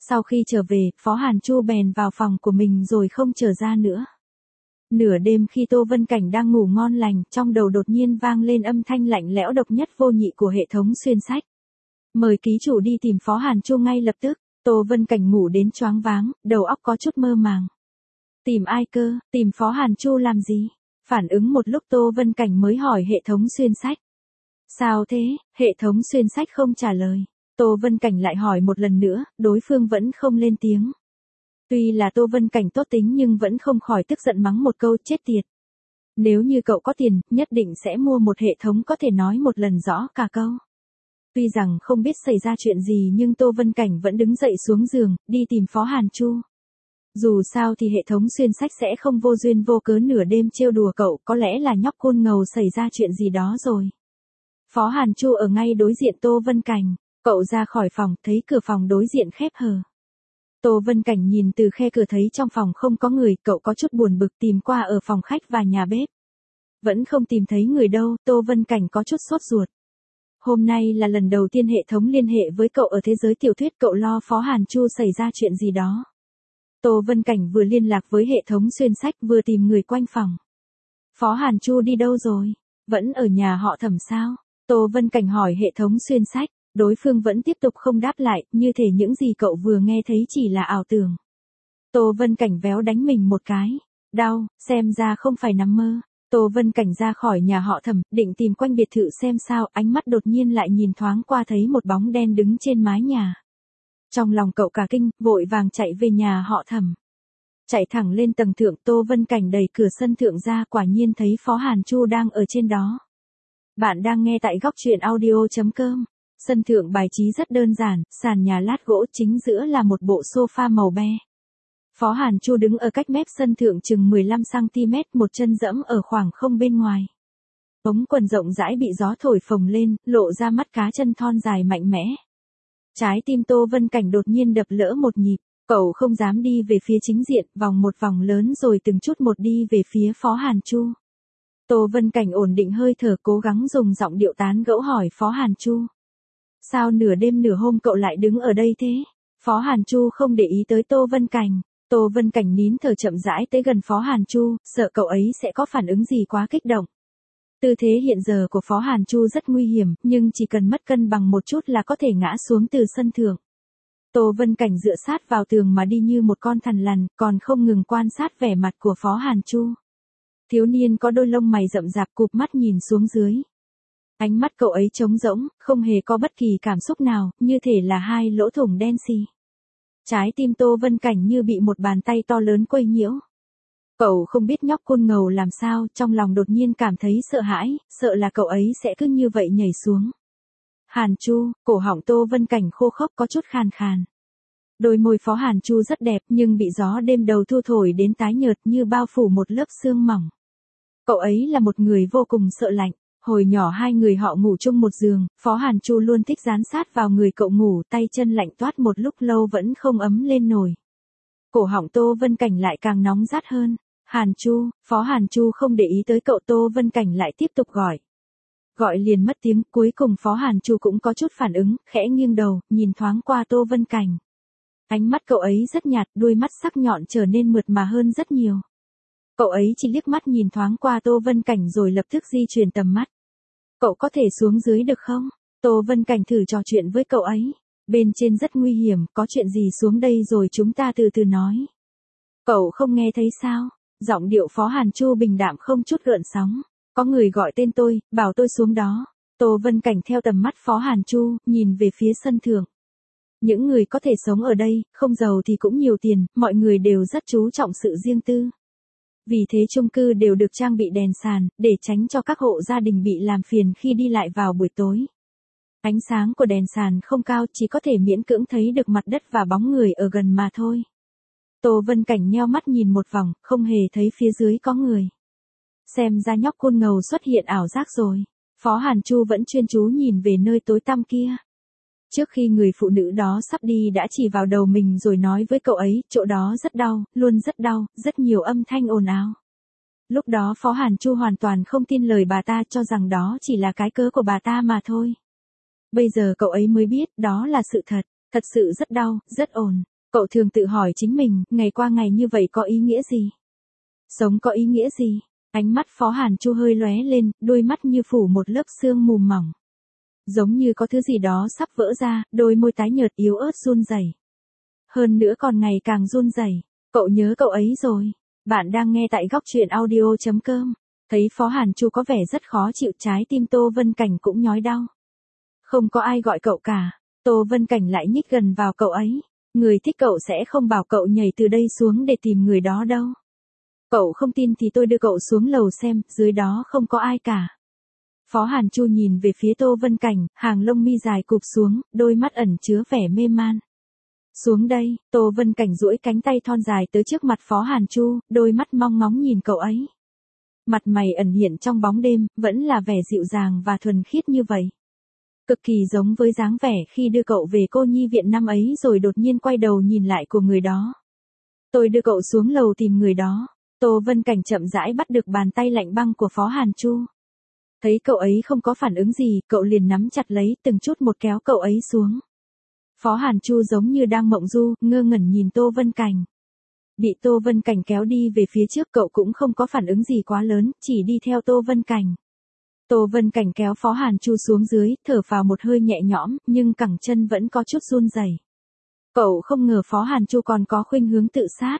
Sau khi trở về, Phó Hàn Chu bèn vào phòng của mình rồi không trở ra nữa. Nửa đêm khi Tô Vân Cảnh đang ngủ ngon lành, trong đầu đột nhiên vang lên âm thanh lạnh lẽo độc nhất vô nhị của hệ thống xuyên sách. Mời ký chủ đi tìm Phó Hàn Chu ngay lập tức. Tô Vân Cảnh ngủ đến choáng váng, đầu óc có chút mơ màng. Tìm ai cơ, tìm Phó Hàn Chu làm gì? Phản ứng một lúc Tô Vân Cảnh mới hỏi hệ thống xuyên sách. Sao thế, hệ thống xuyên sách không trả lời. Tô Vân Cảnh lại hỏi một lần nữa, đối phương vẫn không lên tiếng. Tuy là Tô Vân Cảnh tốt tính nhưng vẫn không khỏi tức giận mắng một câu chết tiệt. Nếu như cậu có tiền, nhất định sẽ mua một hệ thống có thể nói một lần rõ cả câu. Tuy rằng không biết xảy ra chuyện gì nhưng Tô Vân Cảnh vẫn đứng dậy xuống giường, đi tìm Phó Hàn Chu. Dù sao thì hệ thống xuyên sách sẽ không vô duyên vô cớ nửa đêm trêu đùa cậu, có lẽ là nhóc côn ngầu xảy ra chuyện gì đó rồi. Phó Hàn Chu ở ngay đối diện Tô Vân Cảnh, cậu ra khỏi phòng, thấy cửa phòng đối diện khép hờ. Tô Vân Cảnh nhìn từ khe cửa thấy trong phòng không có người, cậu có chút buồn bực tìm qua ở phòng khách và nhà bếp. Vẫn không tìm thấy người đâu, Tô Vân Cảnh có chút sốt ruột. Hôm nay là lần đầu tiên hệ thống liên hệ với cậu ở thế giới tiểu thuyết, cậu lo Phó Hàn Chu xảy ra chuyện gì đó. Tô Vân Cảnh vừa liên lạc với hệ thống xuyên sách vừa tìm người quanh phòng. Phó Hàn Chu đi đâu rồi? Vẫn ở nhà họ Thẩm sao? Tô Vân Cảnh hỏi hệ thống xuyên sách, đối phương vẫn tiếp tục không đáp lại, như thể những gì cậu vừa nghe thấy chỉ là ảo tưởng. Tô Vân Cảnh véo đánh mình một cái. Đau, xem ra không phải nằm mơ. Tô Vân Cảnh ra khỏi nhà họ Thẩm, định tìm quanh biệt thự xem sao, ánh mắt đột nhiên lại nhìn thoáng qua thấy một bóng đen đứng trên mái nhà. Trong lòng cậu cả kinh, vội vàng chạy về nhà họ Thẩm. Chạy thẳng lên tầng thượng, Tô Vân Cảnh đẩy cửa sân thượng ra, quả nhiên thấy Phó Hàn Chu đang ở trên đó. Bạn đang nghe tại góc truyện audio.com. Sân thượng bài trí rất đơn giản, sàn nhà lát gỗ, chính giữa là một bộ sofa màu be. Phó Hàn Chu đứng ở cách mép sân thượng chừng 15cm, một chân dẫm ở khoảng không bên ngoài. Ống quần rộng rãi bị gió thổi phồng lên, lộ ra mắt cá chân thon dài mạnh mẽ. Trái tim Tô Vân Cảnh đột nhiên đập lỡ một nhịp, cậu không dám đi về phía chính diện, vòng một vòng lớn rồi từng chút một đi về phía Phó Hàn Chu. Tô Vân Cảnh ổn định hơi thở, cố gắng dùng giọng điệu tán gẫu hỏi Phó Hàn Chu. Sao nửa đêm nửa hôm cậu lại đứng ở đây thế? Phó Hàn Chu không để ý tới Tô Vân Cảnh. Tô Vân Cảnh nín thở chậm rãi tới gần Phó Hàn Chu, sợ cậu ấy sẽ có phản ứng gì quá kích động. Tư thế hiện giờ của Phó Hàn Chu rất nguy hiểm, nhưng chỉ cần mất cân bằng một chút là có thể ngã xuống từ sân thượng. Tô Vân Cảnh dựa sát vào tường mà đi như một con thằn lằn, còn không ngừng quan sát vẻ mặt của Phó Hàn Chu. Thiếu niên có đôi lông mày rậm rạp, cụp mắt nhìn xuống dưới. Ánh mắt cậu ấy trống rỗng, không hề có bất kỳ cảm xúc nào, như thể là hai lỗ thủng đen xì. Trái tim Tô Vân Cảnh như bị một bàn tay to lớn quấy nhiễu. Cậu không biết nhóc côn ngầu làm sao, trong lòng đột nhiên cảm thấy sợ hãi, sợ là cậu ấy sẽ cứ như vậy nhảy xuống. Hàn Chu, cổ họng Tô Vân Cảnh khô khốc có chút khàn khàn. Đôi môi Phó Hàn Chu rất đẹp nhưng bị gió đêm đầu thu thổi đến tái nhợt như bao phủ một lớp sương mỏng. Cậu ấy là một người vô cùng sợ lạnh. Hồi nhỏ hai người họ ngủ chung một giường, Phó Hàn Chu luôn thích dán sát vào người cậu ngủ, tay chân lạnh toát một lúc lâu vẫn không ấm lên nổi. Cổ họng Tô Vân Cảnh lại càng nóng rát hơn. Hàn Chu, Phó Hàn Chu không để ý tới cậu, Tô Vân Cảnh lại tiếp tục gọi. Gọi liền mất tiếng, cuối cùng Phó Hàn Chu cũng có chút phản ứng, khẽ nghiêng đầu, nhìn thoáng qua Tô Vân Cảnh. Ánh mắt cậu ấy rất nhạt, đuôi mắt sắc nhọn trở nên mượt mà hơn rất nhiều. Cậu ấy chỉ liếc mắt nhìn thoáng qua Tô Vân Cảnh rồi lập tức di chuyển tầm mắt. Cậu có thể xuống dưới được không? Tô Vân Cảnh thử trò chuyện với cậu ấy. Bên trên rất nguy hiểm, có chuyện gì xuống đây rồi chúng ta từ từ nói. Cậu không nghe thấy sao? Giọng điệu Phó Hàn Chu bình đạm không chút gợn sóng. Có người gọi tên tôi, bảo tôi xuống đó. Tô Vân Cảnh theo tầm mắt Phó Hàn Chu, nhìn về phía sân thượng. Những người có thể sống ở đây, không giàu thì cũng nhiều tiền, mọi người đều rất chú trọng sự riêng tư. Vì thế chung cư đều được trang bị đèn sàn, để tránh cho các hộ gia đình bị làm phiền khi đi lại vào buổi tối. Ánh sáng của đèn sàn không cao, chỉ có thể miễn cưỡng thấy được mặt đất và bóng người ở gần mà thôi. Tô Vân Cảnh nheo mắt nhìn một vòng, không hề thấy phía dưới có người. Xem ra nhóc côn ngầu xuất hiện ảo giác rồi. Phó Hàn Chu vẫn chuyên chú nhìn về nơi tối tăm kia. Trước khi người phụ nữ đó sắp đi đã chỉ vào đầu mình rồi nói với cậu ấy, chỗ đó rất đau, luôn rất đau, rất nhiều âm thanh ồn ào. Lúc đó Phó Hàn Chu hoàn toàn không tin lời bà ta, cho rằng đó chỉ là cái cớ của bà ta mà thôi. Bây giờ cậu ấy mới biết, đó là sự thật, thật sự rất đau, rất ồn. Cậu thường tự hỏi chính mình, ngày qua ngày như vậy có ý nghĩa gì? Sống có ý nghĩa gì? Ánh mắt Phó Hàn Chu hơi lóe lên, đôi mắt như phủ một lớp sương mù mỏng. Giống như có thứ gì đó sắp vỡ ra, đôi môi tái nhợt yếu ớt run rẩy. Hơn nữa còn ngày càng run rẩy. Cậu nhớ cậu ấy rồi. Bạn đang nghe tại góc truyện audio.com. Thấy Phó Hàn Chu có vẻ rất khó chịu, trái tim Tô Vân Cảnh cũng nhói đau. Không có ai gọi cậu cả. Tô Vân Cảnh lại nhích gần vào cậu ấy. Người thích cậu sẽ không bảo cậu nhảy từ đây xuống để tìm người đó đâu. Cậu không tin thì tôi đưa cậu xuống lầu xem, dưới đó không có ai cả. Phó Hàn Chu nhìn về phía Tô Vân Cảnh, hàng lông mi dài cụp xuống, đôi mắt ẩn chứa vẻ mê man. Xuống đây, Tô Vân Cảnh duỗi cánh tay thon dài tới trước mặt Phó Hàn Chu, đôi mắt mong ngóng nhìn cậu ấy. Mặt mày ẩn hiện trong bóng đêm, vẫn là vẻ dịu dàng và thuần khiết như vậy. Cực kỳ giống với dáng vẻ khi đưa cậu về cô nhi viện năm ấy rồi đột nhiên quay đầu nhìn lại của người đó. Tôi đưa cậu xuống lầu tìm người đó. Tô Vân Cảnh chậm rãi bắt được bàn tay lạnh băng của Phó Hàn Chu. Thấy cậu ấy không có phản ứng gì, cậu liền nắm chặt lấy từng chút một kéo cậu ấy xuống. Phó Hàn Chu giống như đang mộng du, ngơ ngẩn nhìn Tô Vân Cảnh. Bị Tô Vân Cảnh kéo đi về phía trước, cậu cũng không có phản ứng gì quá lớn, chỉ đi theo Tô Vân Cảnh. Tô Vân Cảnh kéo Phó Hàn Chu xuống dưới, thở phào một hơi nhẹ nhõm, nhưng cẳng chân vẫn có chút run rẩy. Cậu không ngờ Phó Hàn Chu còn có khuynh hướng tự sát.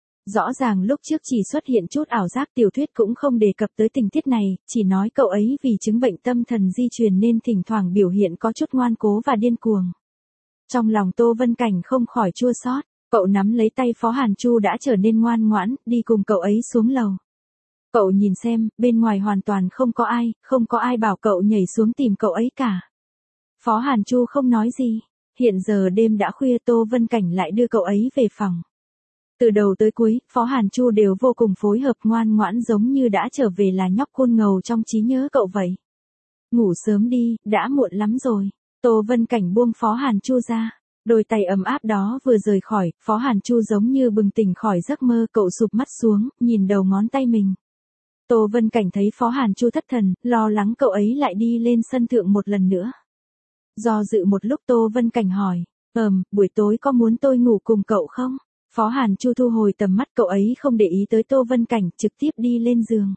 Rõ ràng lúc trước chỉ xuất hiện chút ảo giác, tiểu thuyết cũng không đề cập tới tình tiết này, chỉ nói cậu ấy vì chứng bệnh tâm thần di truyền nên thỉnh thoảng biểu hiện có chút ngoan cố và điên cuồng. Trong lòng Tô Vân Cảnh không khỏi chua xót, cậu nắm lấy tay Phó Hàn Chu đã trở nên ngoan ngoãn, đi cùng cậu ấy xuống lầu. Cậu nhìn xem, bên ngoài hoàn toàn không có ai bảo cậu nhảy xuống tìm cậu ấy cả. Phó Hàn Chu không nói gì, hiện giờ đêm đã khuya, Tô Vân Cảnh lại đưa cậu ấy về phòng. Từ đầu tới cuối, Phó Hàn Chu đều vô cùng phối hợp, ngoan ngoãn giống như đã trở về là nhóc khôn ngầu trong trí nhớ cậu vậy. Ngủ sớm đi, đã muộn lắm rồi. Tô Vân Cảnh buông Phó Hàn Chu ra. Đôi tay ấm áp đó vừa rời khỏi, Phó Hàn Chu giống như bừng tỉnh khỏi giấc mơ, cậu sụp mắt xuống, nhìn đầu ngón tay mình. Tô Vân Cảnh thấy Phó Hàn Chu thất thần, lo lắng cậu ấy lại đi lên sân thượng một lần nữa. Do dự một lúc Tô Vân Cảnh hỏi, buổi tối có muốn tôi ngủ cùng cậu không? Phó Hàn Chu thu hồi tầm mắt, cậu ấy không để ý tới Tô Vân Cảnh, trực tiếp đi lên giường.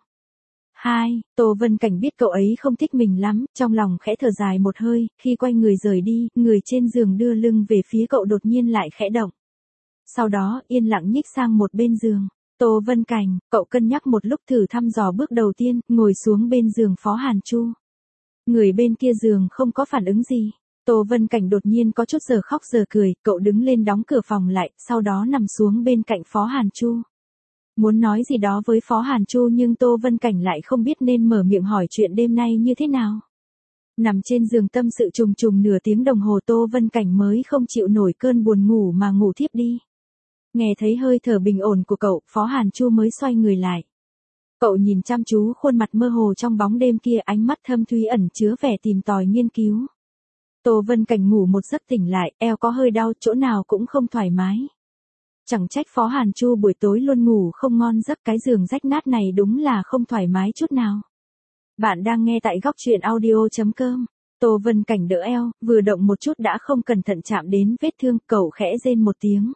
Tô Vân Cảnh biết cậu ấy không thích mình lắm, trong lòng khẽ thở dài một hơi, khi quay người rời đi, người trên giường đưa lưng về phía cậu đột nhiên lại khẽ động. Sau đó, yên lặng nhích sang một bên giường. Tô Vân Cảnh, cậu cân nhắc một lúc thử thăm dò bước đầu tiên, ngồi xuống bên giường Phó Hàn Chu. Người bên kia giường không có phản ứng gì. Tô Vân Cảnh đột nhiên có chút giờ khóc giờ cười, cậu đứng lên đóng cửa phòng lại, sau đó nằm xuống bên cạnh Phó Hàn Chu. Muốn nói gì đó với Phó Hàn Chu nhưng Tô Vân Cảnh lại không biết nên mở miệng hỏi chuyện đêm nay như thế nào. Nằm trên giường tâm sự trùng trùng nửa tiếng đồng hồ, Tô Vân Cảnh mới không chịu nổi cơn buồn ngủ mà ngủ thiếp đi. Nghe thấy hơi thở bình ổn của cậu, Phó Hàn Chu mới xoay người lại. Cậu nhìn chăm chú khuôn mặt mơ hồ trong bóng đêm kia, ánh mắt thâm thúy ẩn chứa vẻ tìm tòi nghiên cứu. Tô Vân Cảnh ngủ một giấc tỉnh lại, eo có hơi đau, chỗ nào cũng không thoải mái. Chẳng trách Phó Hàn Chu buổi tối luôn ngủ không ngon giấc, cái giường rách nát này đúng là không thoải mái chút nào. Bạn đang nghe tại góc truyện audio.com. Tô Vân Cảnh đỡ eo, vừa động một chút đã không cẩn thận chạm đến vết thương, cậu khẽ rên một tiếng.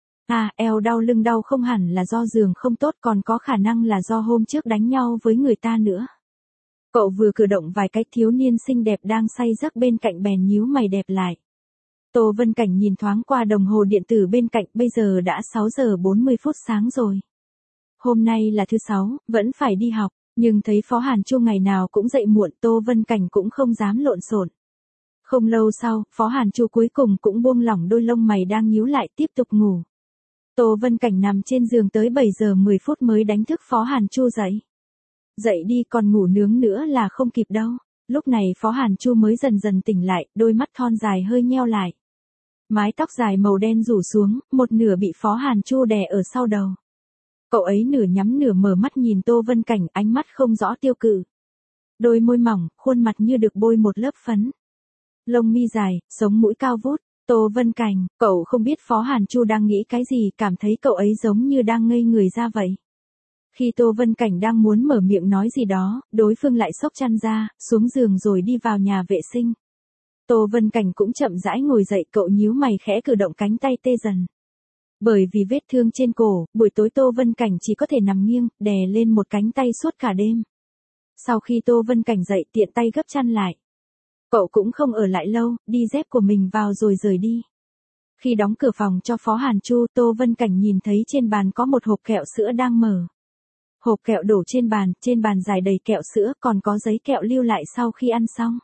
Eo đau, lưng đau không hẳn là do giường không tốt, còn có khả năng là do hôm trước đánh nhau với người ta nữa. Cậu vừa cử động vài cách, thiếu niên xinh đẹp đang say giấc bên cạnh bèn nhíu mày đẹp lại. Tô Vân Cảnh nhìn thoáng qua đồng hồ điện tử bên cạnh, bây giờ đã 6 giờ 40 phút sáng rồi. Hôm nay là thứ 6, vẫn phải đi học, nhưng thấy Phó Hàn Chu ngày nào cũng dậy muộn, Tô Vân Cảnh cũng không dám lộn xộn. Không lâu sau, Phó Hàn Chu cuối cùng cũng buông lỏng đôi lông mày đang nhíu lại, tiếp tục ngủ. Tô Vân Cảnh nằm trên giường tới 7 giờ 10 phút mới đánh thức Phó Hàn Chu dậy. Dậy đi, còn ngủ nướng nữa là không kịp đâu. Lúc này Phó Hàn Chu mới dần dần tỉnh lại, đôi mắt thon dài hơi nheo lại. Mái tóc dài màu đen rủ xuống, một nửa bị Phó Hàn Chu đè ở sau đầu. Cậu ấy nửa nhắm nửa mở mắt nhìn Tô Vân Cảnh, ánh mắt không rõ tiêu cự. Đôi môi mỏng, khuôn mặt như được bôi một lớp phấn. Lông mi dài, sống mũi cao vút. Tô Vân Cảnh, cậu không biết Phó Hàn Chu đang nghĩ cái gì, cảm thấy cậu ấy giống như đang ngây người ra vậy. Khi Tô Vân Cảnh đang muốn mở miệng nói gì đó, đối phương lại xốc chăn ra, xuống giường rồi đi vào nhà vệ sinh. Tô Vân Cảnh cũng chậm rãi ngồi dậy, cậu nhíu mày khẽ cử động cánh tay tê dần. Bởi vì vết thương trên cổ, buổi tối Tô Vân Cảnh chỉ có thể nằm nghiêng, đè lên một cánh tay suốt cả đêm. Sau khi Tô Vân Cảnh dậy tiện tay gấp chăn lại. Cậu cũng không ở lại lâu, đi dép của mình vào rồi rời đi. Khi đóng cửa phòng cho Phó Hàn Chu, Tô Vân Cảnh nhìn thấy trên bàn có một hộp kẹo sữa đang mở. Hộp kẹo đổ trên bàn dài đầy kẹo sữa, còn có giấy kẹo lưu lại sau khi ăn xong.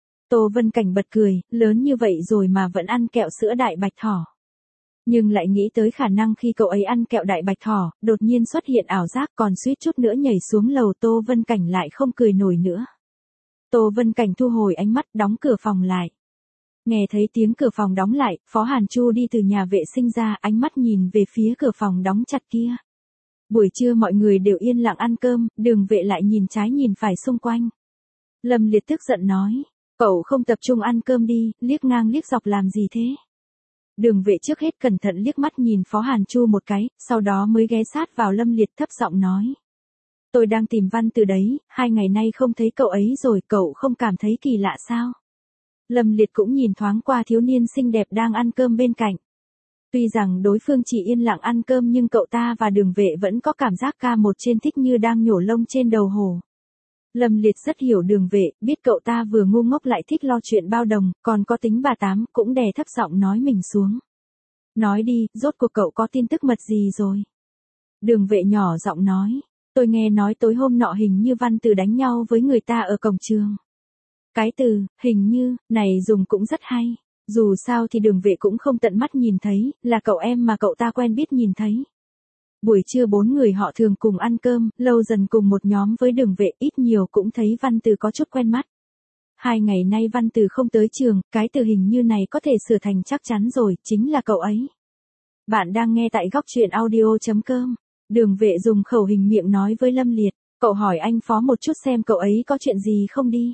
Tô Vân Cảnh bật cười, lớn như vậy rồi mà vẫn ăn kẹo sữa đại bạch thỏ. Nhưng lại nghĩ tới khả năng khi cậu ấy ăn kẹo đại bạch thỏ, đột nhiên xuất hiện ảo giác còn suýt chút nữa nhảy xuống lầu. Tô Vân Cảnh lại không cười nổi nữa. Tô Vân Cảnh thu hồi ánh mắt, đóng cửa phòng lại. Nghe thấy tiếng cửa phòng đóng lại, Phó Hàn Chu đi từ nhà vệ sinh ra, ánh mắt nhìn về phía cửa phòng đóng chặt kia. Buổi trưa mọi người đều yên lặng ăn cơm, Đường Vệ lại nhìn trái nhìn phải xung quanh. Lâm Liệt tức giận nói, cậu không tập trung ăn cơm đi, liếc ngang liếc dọc làm gì thế? Đường Vệ trước hết cẩn thận liếc mắt nhìn Phó Hàn Chu một cái, sau đó mới ghé sát vào Lâm Liệt thấp giọng nói. Tôi đang tìm Văn Từ đấy, 2 ngày nay không thấy cậu ấy rồi, cậu không cảm thấy kỳ lạ sao? Lâm Liệt cũng nhìn thoáng qua thiếu niên xinh đẹp đang ăn cơm bên cạnh. Tuy rằng đối phương chỉ yên lặng ăn cơm nhưng cậu ta và Đường Vệ vẫn có cảm giác ca một trên thích như đang nhổ lông trên đầu hổ. Lâm Liệt rất hiểu Đường Vệ, biết cậu ta vừa ngu ngốc lại thích lo chuyện bao đồng, còn có tính bà tám, cũng đè thấp giọng nói mình xuống. Nói đi, rốt cuộc cậu có tin tức mật gì rồi? Đường Vệ nhỏ giọng nói, tôi nghe nói tối hôm nọ hình như Văn Từ đánh nhau với người ta ở cổng trường. Cái từ, hình như, này dùng cũng rất hay. Dù sao thì Đường Vệ cũng không tận mắt nhìn thấy, là cậu em mà cậu ta quen biết nhìn thấy. Buổi trưa 4 người họ thường cùng ăn cơm, lâu dần cùng một nhóm với Đường Vệ, ít nhiều cũng thấy Văn Từ có chút quen mắt. 2 ngày nay Văn Từ không tới trường, cái từ hình như này có thể sửa thành chắc chắn rồi, chính là cậu ấy. Bạn đang nghe tại góc truyện audio.com. Đường Vệ dùng khẩu hình miệng nói với Lâm Liệt, cậu hỏi anh Phó một chút xem cậu ấy có chuyện gì không đi.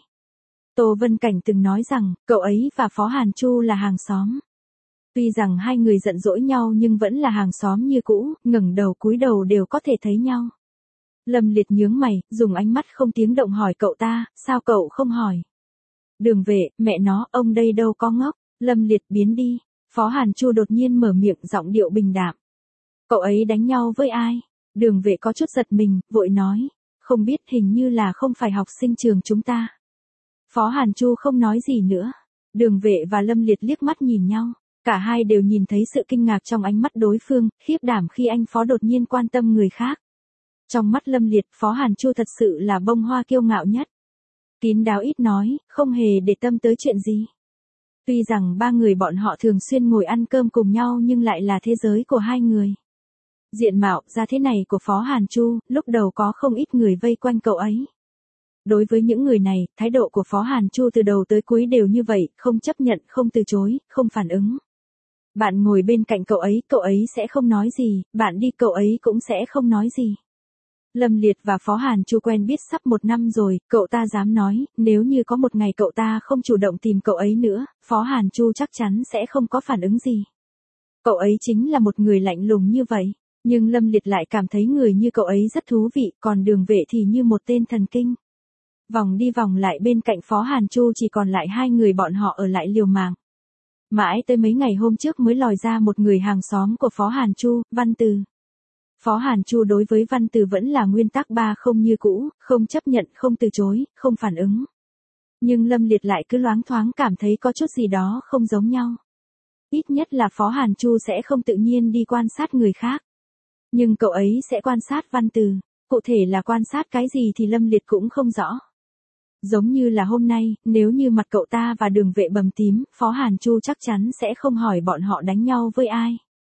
Tô Vân Cảnh từng nói rằng, cậu ấy và Phó Hàn Chu là hàng xóm. Tuy rằng hai người giận dỗi nhau nhưng vẫn là hàng xóm như cũ, ngẩng đầu cúi đầu đều có thể thấy nhau. Lâm Liệt nhướng mày, dùng ánh mắt không tiếng động hỏi cậu ta, sao cậu không hỏi? Đường Vệ, mẹ nó, ông đây đâu có ngốc. Lâm Liệt biến đi. Phó Hàn Chu đột nhiên mở miệng, giọng điệu bình đạm. Cậu ấy đánh nhau với ai? Đường Vệ có chút giật mình, vội nói, không biết, hình như là không phải học sinh trường chúng ta. Phó Hàn Chu không nói gì nữa. Đường Vệ và Lâm Liệt liếc mắt nhìn nhau. Cả hai đều nhìn thấy sự kinh ngạc trong ánh mắt đối phương, khiếp đảm khi anh Phó đột nhiên quan tâm người khác. Trong mắt Lâm Liệt, Phó Hàn Chu thật sự là bông hoa kiêu ngạo nhất. Kín đáo ít nói, không hề để tâm tới chuyện gì. Tuy rằng ba người bọn họ thường xuyên ngồi ăn cơm cùng nhau nhưng lại là thế giới của hai người. Diện mạo ra thế này của Phó Hàn Chu, lúc đầu có không ít người vây quanh cậu ấy. Đối với những người này, thái độ của Phó Hàn Chu từ đầu tới cuối đều như vậy, không chấp nhận, không từ chối, không phản ứng. Bạn ngồi bên cạnh cậu ấy sẽ không nói gì, bạn đi cậu ấy cũng sẽ không nói gì. Lâm Liệt và Phó Hàn Chu quen biết sắp 1 năm rồi, cậu ta dám nói, nếu như có một ngày cậu ta không chủ động tìm cậu ấy nữa, Phó Hàn Chu chắc chắn sẽ không có phản ứng gì. Cậu ấy chính là một người lạnh lùng như vậy, nhưng Lâm Liệt lại cảm thấy người như cậu ấy rất thú vị, còn Đường Vệ thì như một tên thần kinh. Vòng đi vòng lại bên cạnh Phó Hàn Chu chỉ còn lại 2 người bọn họ ở lại liều mạng. Mãi tới mấy ngày hôm trước mới lòi ra một người hàng xóm của Phó Hàn Chu, Văn Từ. Phó Hàn Chu đối với Văn Từ vẫn là nguyên tắc 3 không như cũ, không chấp nhận, không từ chối, không phản ứng. Nhưng Lâm Liệt lại cứ loáng thoáng cảm thấy có chút gì đó không giống nhau. Ít nhất là Phó Hàn Chu sẽ không tự nhiên đi quan sát người khác. Nhưng cậu ấy sẽ quan sát Văn Từ, cụ thể là quan sát cái gì thì Lâm Liệt cũng không rõ. Giống như là hôm nay, nếu như mặt cậu ta và Đường Vệ bầm tím, Phó Hàn Chu chắc chắn sẽ không hỏi bọn họ đánh nhau với ai.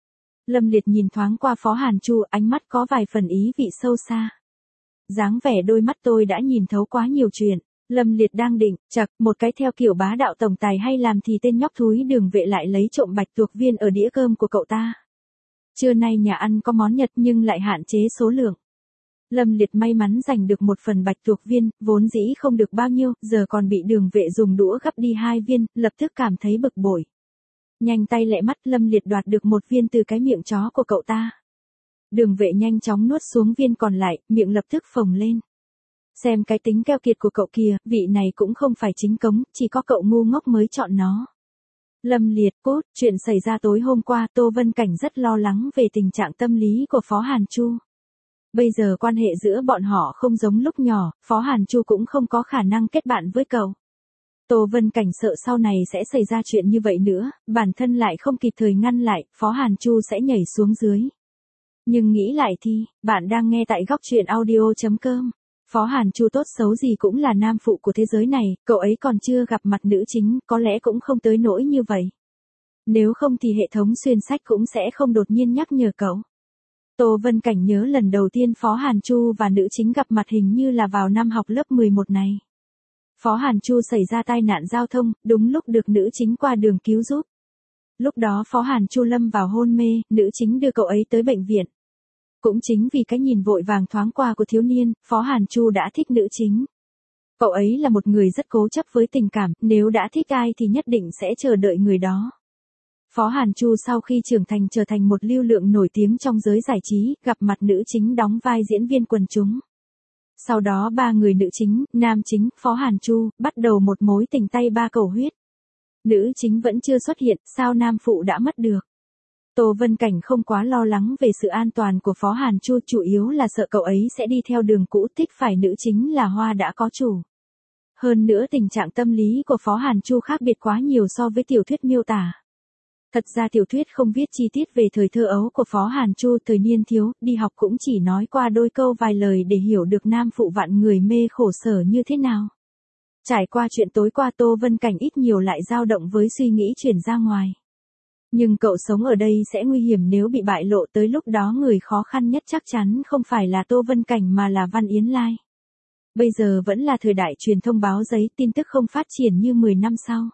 Lâm Liệt nhìn thoáng qua Phó Hàn Chu, ánh mắt có vài phần ý vị sâu xa. Dáng vẻ đôi mắt tôi đã nhìn thấu quá nhiều chuyện. Lâm Liệt đang định, chậc, một cái theo kiểu bá đạo tổng tài hay làm thì tên nhóc thúi Đường Vệ lại lấy trộm bạch tuộc viên ở đĩa cơm của cậu ta. Trưa nay nhà ăn có món Nhật nhưng lại hạn chế số lượng. Lâm Liệt may mắn giành được một phần bạch tuộc viên, vốn dĩ không được bao nhiêu, giờ còn bị Đường Vệ dùng đũa gắp đi 2 viên, lập tức cảm thấy bực bội. Nhanh tay lẹ mắt, Lâm Liệt đoạt được 1 viên từ cái miệng chó của cậu ta. Đường Vệ nhanh chóng nuốt xuống viên còn lại, miệng lập tức phồng lên. Xem cái tính keo kiệt của cậu kìa, vị này cũng không phải chính cống, chỉ có cậu ngu ngốc mới chọn nó. Lâm Liệt cốt, chuyện xảy ra tối hôm qua, Tô Vân Cảnh rất lo lắng về tình trạng tâm lý của Phó Hàn Chu. Bây giờ quan hệ giữa bọn họ không giống lúc nhỏ, Phó Hàn Chu cũng không có khả năng kết bạn với cậu. Tô Vân Cảnh sợ sau này sẽ xảy ra chuyện như vậy nữa, bản thân lại không kịp thời ngăn lại, Phó Hàn Chu sẽ nhảy xuống dưới. Nhưng nghĩ lại thì, bạn đang nghe tại góc truyện audio.com. Phó Hàn Chu tốt xấu gì cũng là nam phụ của thế giới này, cậu ấy còn chưa gặp mặt nữ chính, có lẽ cũng không tới nỗi như vậy. Nếu không thì hệ thống xuyên sách cũng sẽ không đột nhiên nhắc nhở cậu. Tô Vân Cảnh nhớ lần đầu tiên Phó Hàn Chu và nữ chính gặp mặt hình như là vào năm học lớp 11 này. Phó Hàn Chu xảy ra tai nạn giao thông, đúng lúc được nữ chính qua đường cứu giúp. Lúc đó Phó Hàn Chu lâm vào hôn mê, nữ chính đưa cậu ấy tới bệnh viện. Cũng chính vì cái nhìn vội vàng thoáng qua của thiếu niên, Phó Hàn Chu đã thích nữ chính. Cậu ấy là một người rất cố chấp với tình cảm, nếu đã thích ai thì nhất định sẽ chờ đợi người đó. Phó Hàn Chu sau khi trưởng thành trở thành một lưu lượng nổi tiếng trong giới giải trí, gặp mặt nữ chính đóng vai diễn viên quần chúng. Sau đó ba người nữ chính, nam chính, Phó Hàn Chu, bắt đầu một mối tình tay ba cầu huyết. Nữ chính vẫn chưa xuất hiện, sao nam phụ đã mất được. Tô Vân Cảnh không quá lo lắng về sự an toàn của Phó Hàn Chu, chủ yếu là sợ cậu ấy sẽ đi theo đường cũ, thích phải nữ chính là hoa đã có chủ. Hơn nữa tình trạng tâm lý của Phó Hàn Chu khác biệt quá nhiều so với tiểu thuyết miêu tả. Thật ra tiểu thuyết không viết chi tiết về thời thơ ấu của Phó Hàn Chu, thời niên thiếu, đi học cũng chỉ nói qua đôi câu vài lời để hiểu được nam phụ vạn người mê khổ sở như thế nào. Trải qua chuyện tối qua, Tô Vân Cảnh ít nhiều lại dao động với suy nghĩ chuyển ra ngoài. Nhưng cậu sống ở đây sẽ nguy hiểm nếu bị bại lộ, tới lúc đó người khó khăn nhất chắc chắn không phải là Tô Vân Cảnh mà là Văn Yến Lai. Bây giờ vẫn là thời đại truyền thông báo giấy, tin tức không phát triển như 10 năm sau.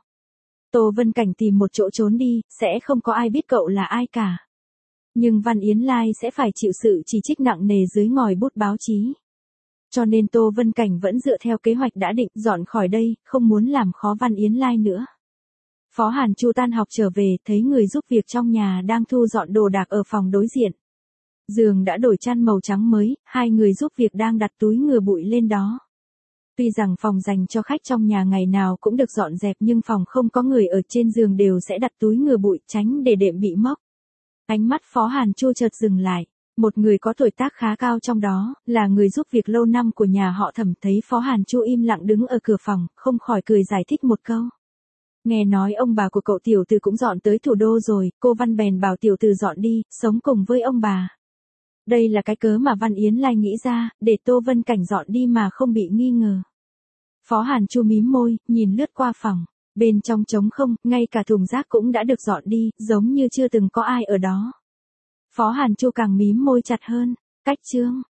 Tô Vân Cảnh tìm một chỗ trốn đi, sẽ không có ai biết cậu là ai cả. Nhưng Văn Yến Lai sẽ phải chịu sự chỉ trích nặng nề dưới ngòi bút báo chí. Cho nên Tô Vân Cảnh vẫn dựa theo kế hoạch đã định, dọn khỏi đây, không muốn làm khó Văn Yến Lai nữa. Phó Hàn Chu tan học trở về, thấy người giúp việc trong nhà đang thu dọn đồ đạc ở phòng đối diện. Giường đã đổi chăn màu trắng mới, hai người giúp việc đang đặt túi ngừa bụi lên đó. Tuy rằng phòng dành cho khách trong nhà ngày nào cũng được dọn dẹp, nhưng phòng không có người ở, trên giường đều sẽ đặt túi ngừa bụi, tránh để đệm bị mốc. Ánh mắt Phó Hàn Chu chợt dừng lại. Một người có tuổi tác khá cao trong đó, là người giúp việc lâu năm của nhà họ Thẩm, thấy Phó Hàn Chu im lặng đứng ở cửa phòng, không khỏi cười giải thích một câu. Nghe nói ông bà của cậu tiểu tử cũng dọn tới thủ đô rồi, cô Văn bèn bảo tiểu tử dọn đi, sống cùng với ông bà. Đây là cái cớ mà Văn Yến Lai nghĩ ra, để Tô Vân Cảnh dọn đi mà không bị nghi ngờ. Phó Hàn Chu mím môi, nhìn lướt qua phòng. Bên trong trống không, ngay cả thùng rác cũng đã được dọn đi, giống như chưa từng có ai ở đó. Phó Hàn Chu càng mím môi chặt hơn. Cách chương.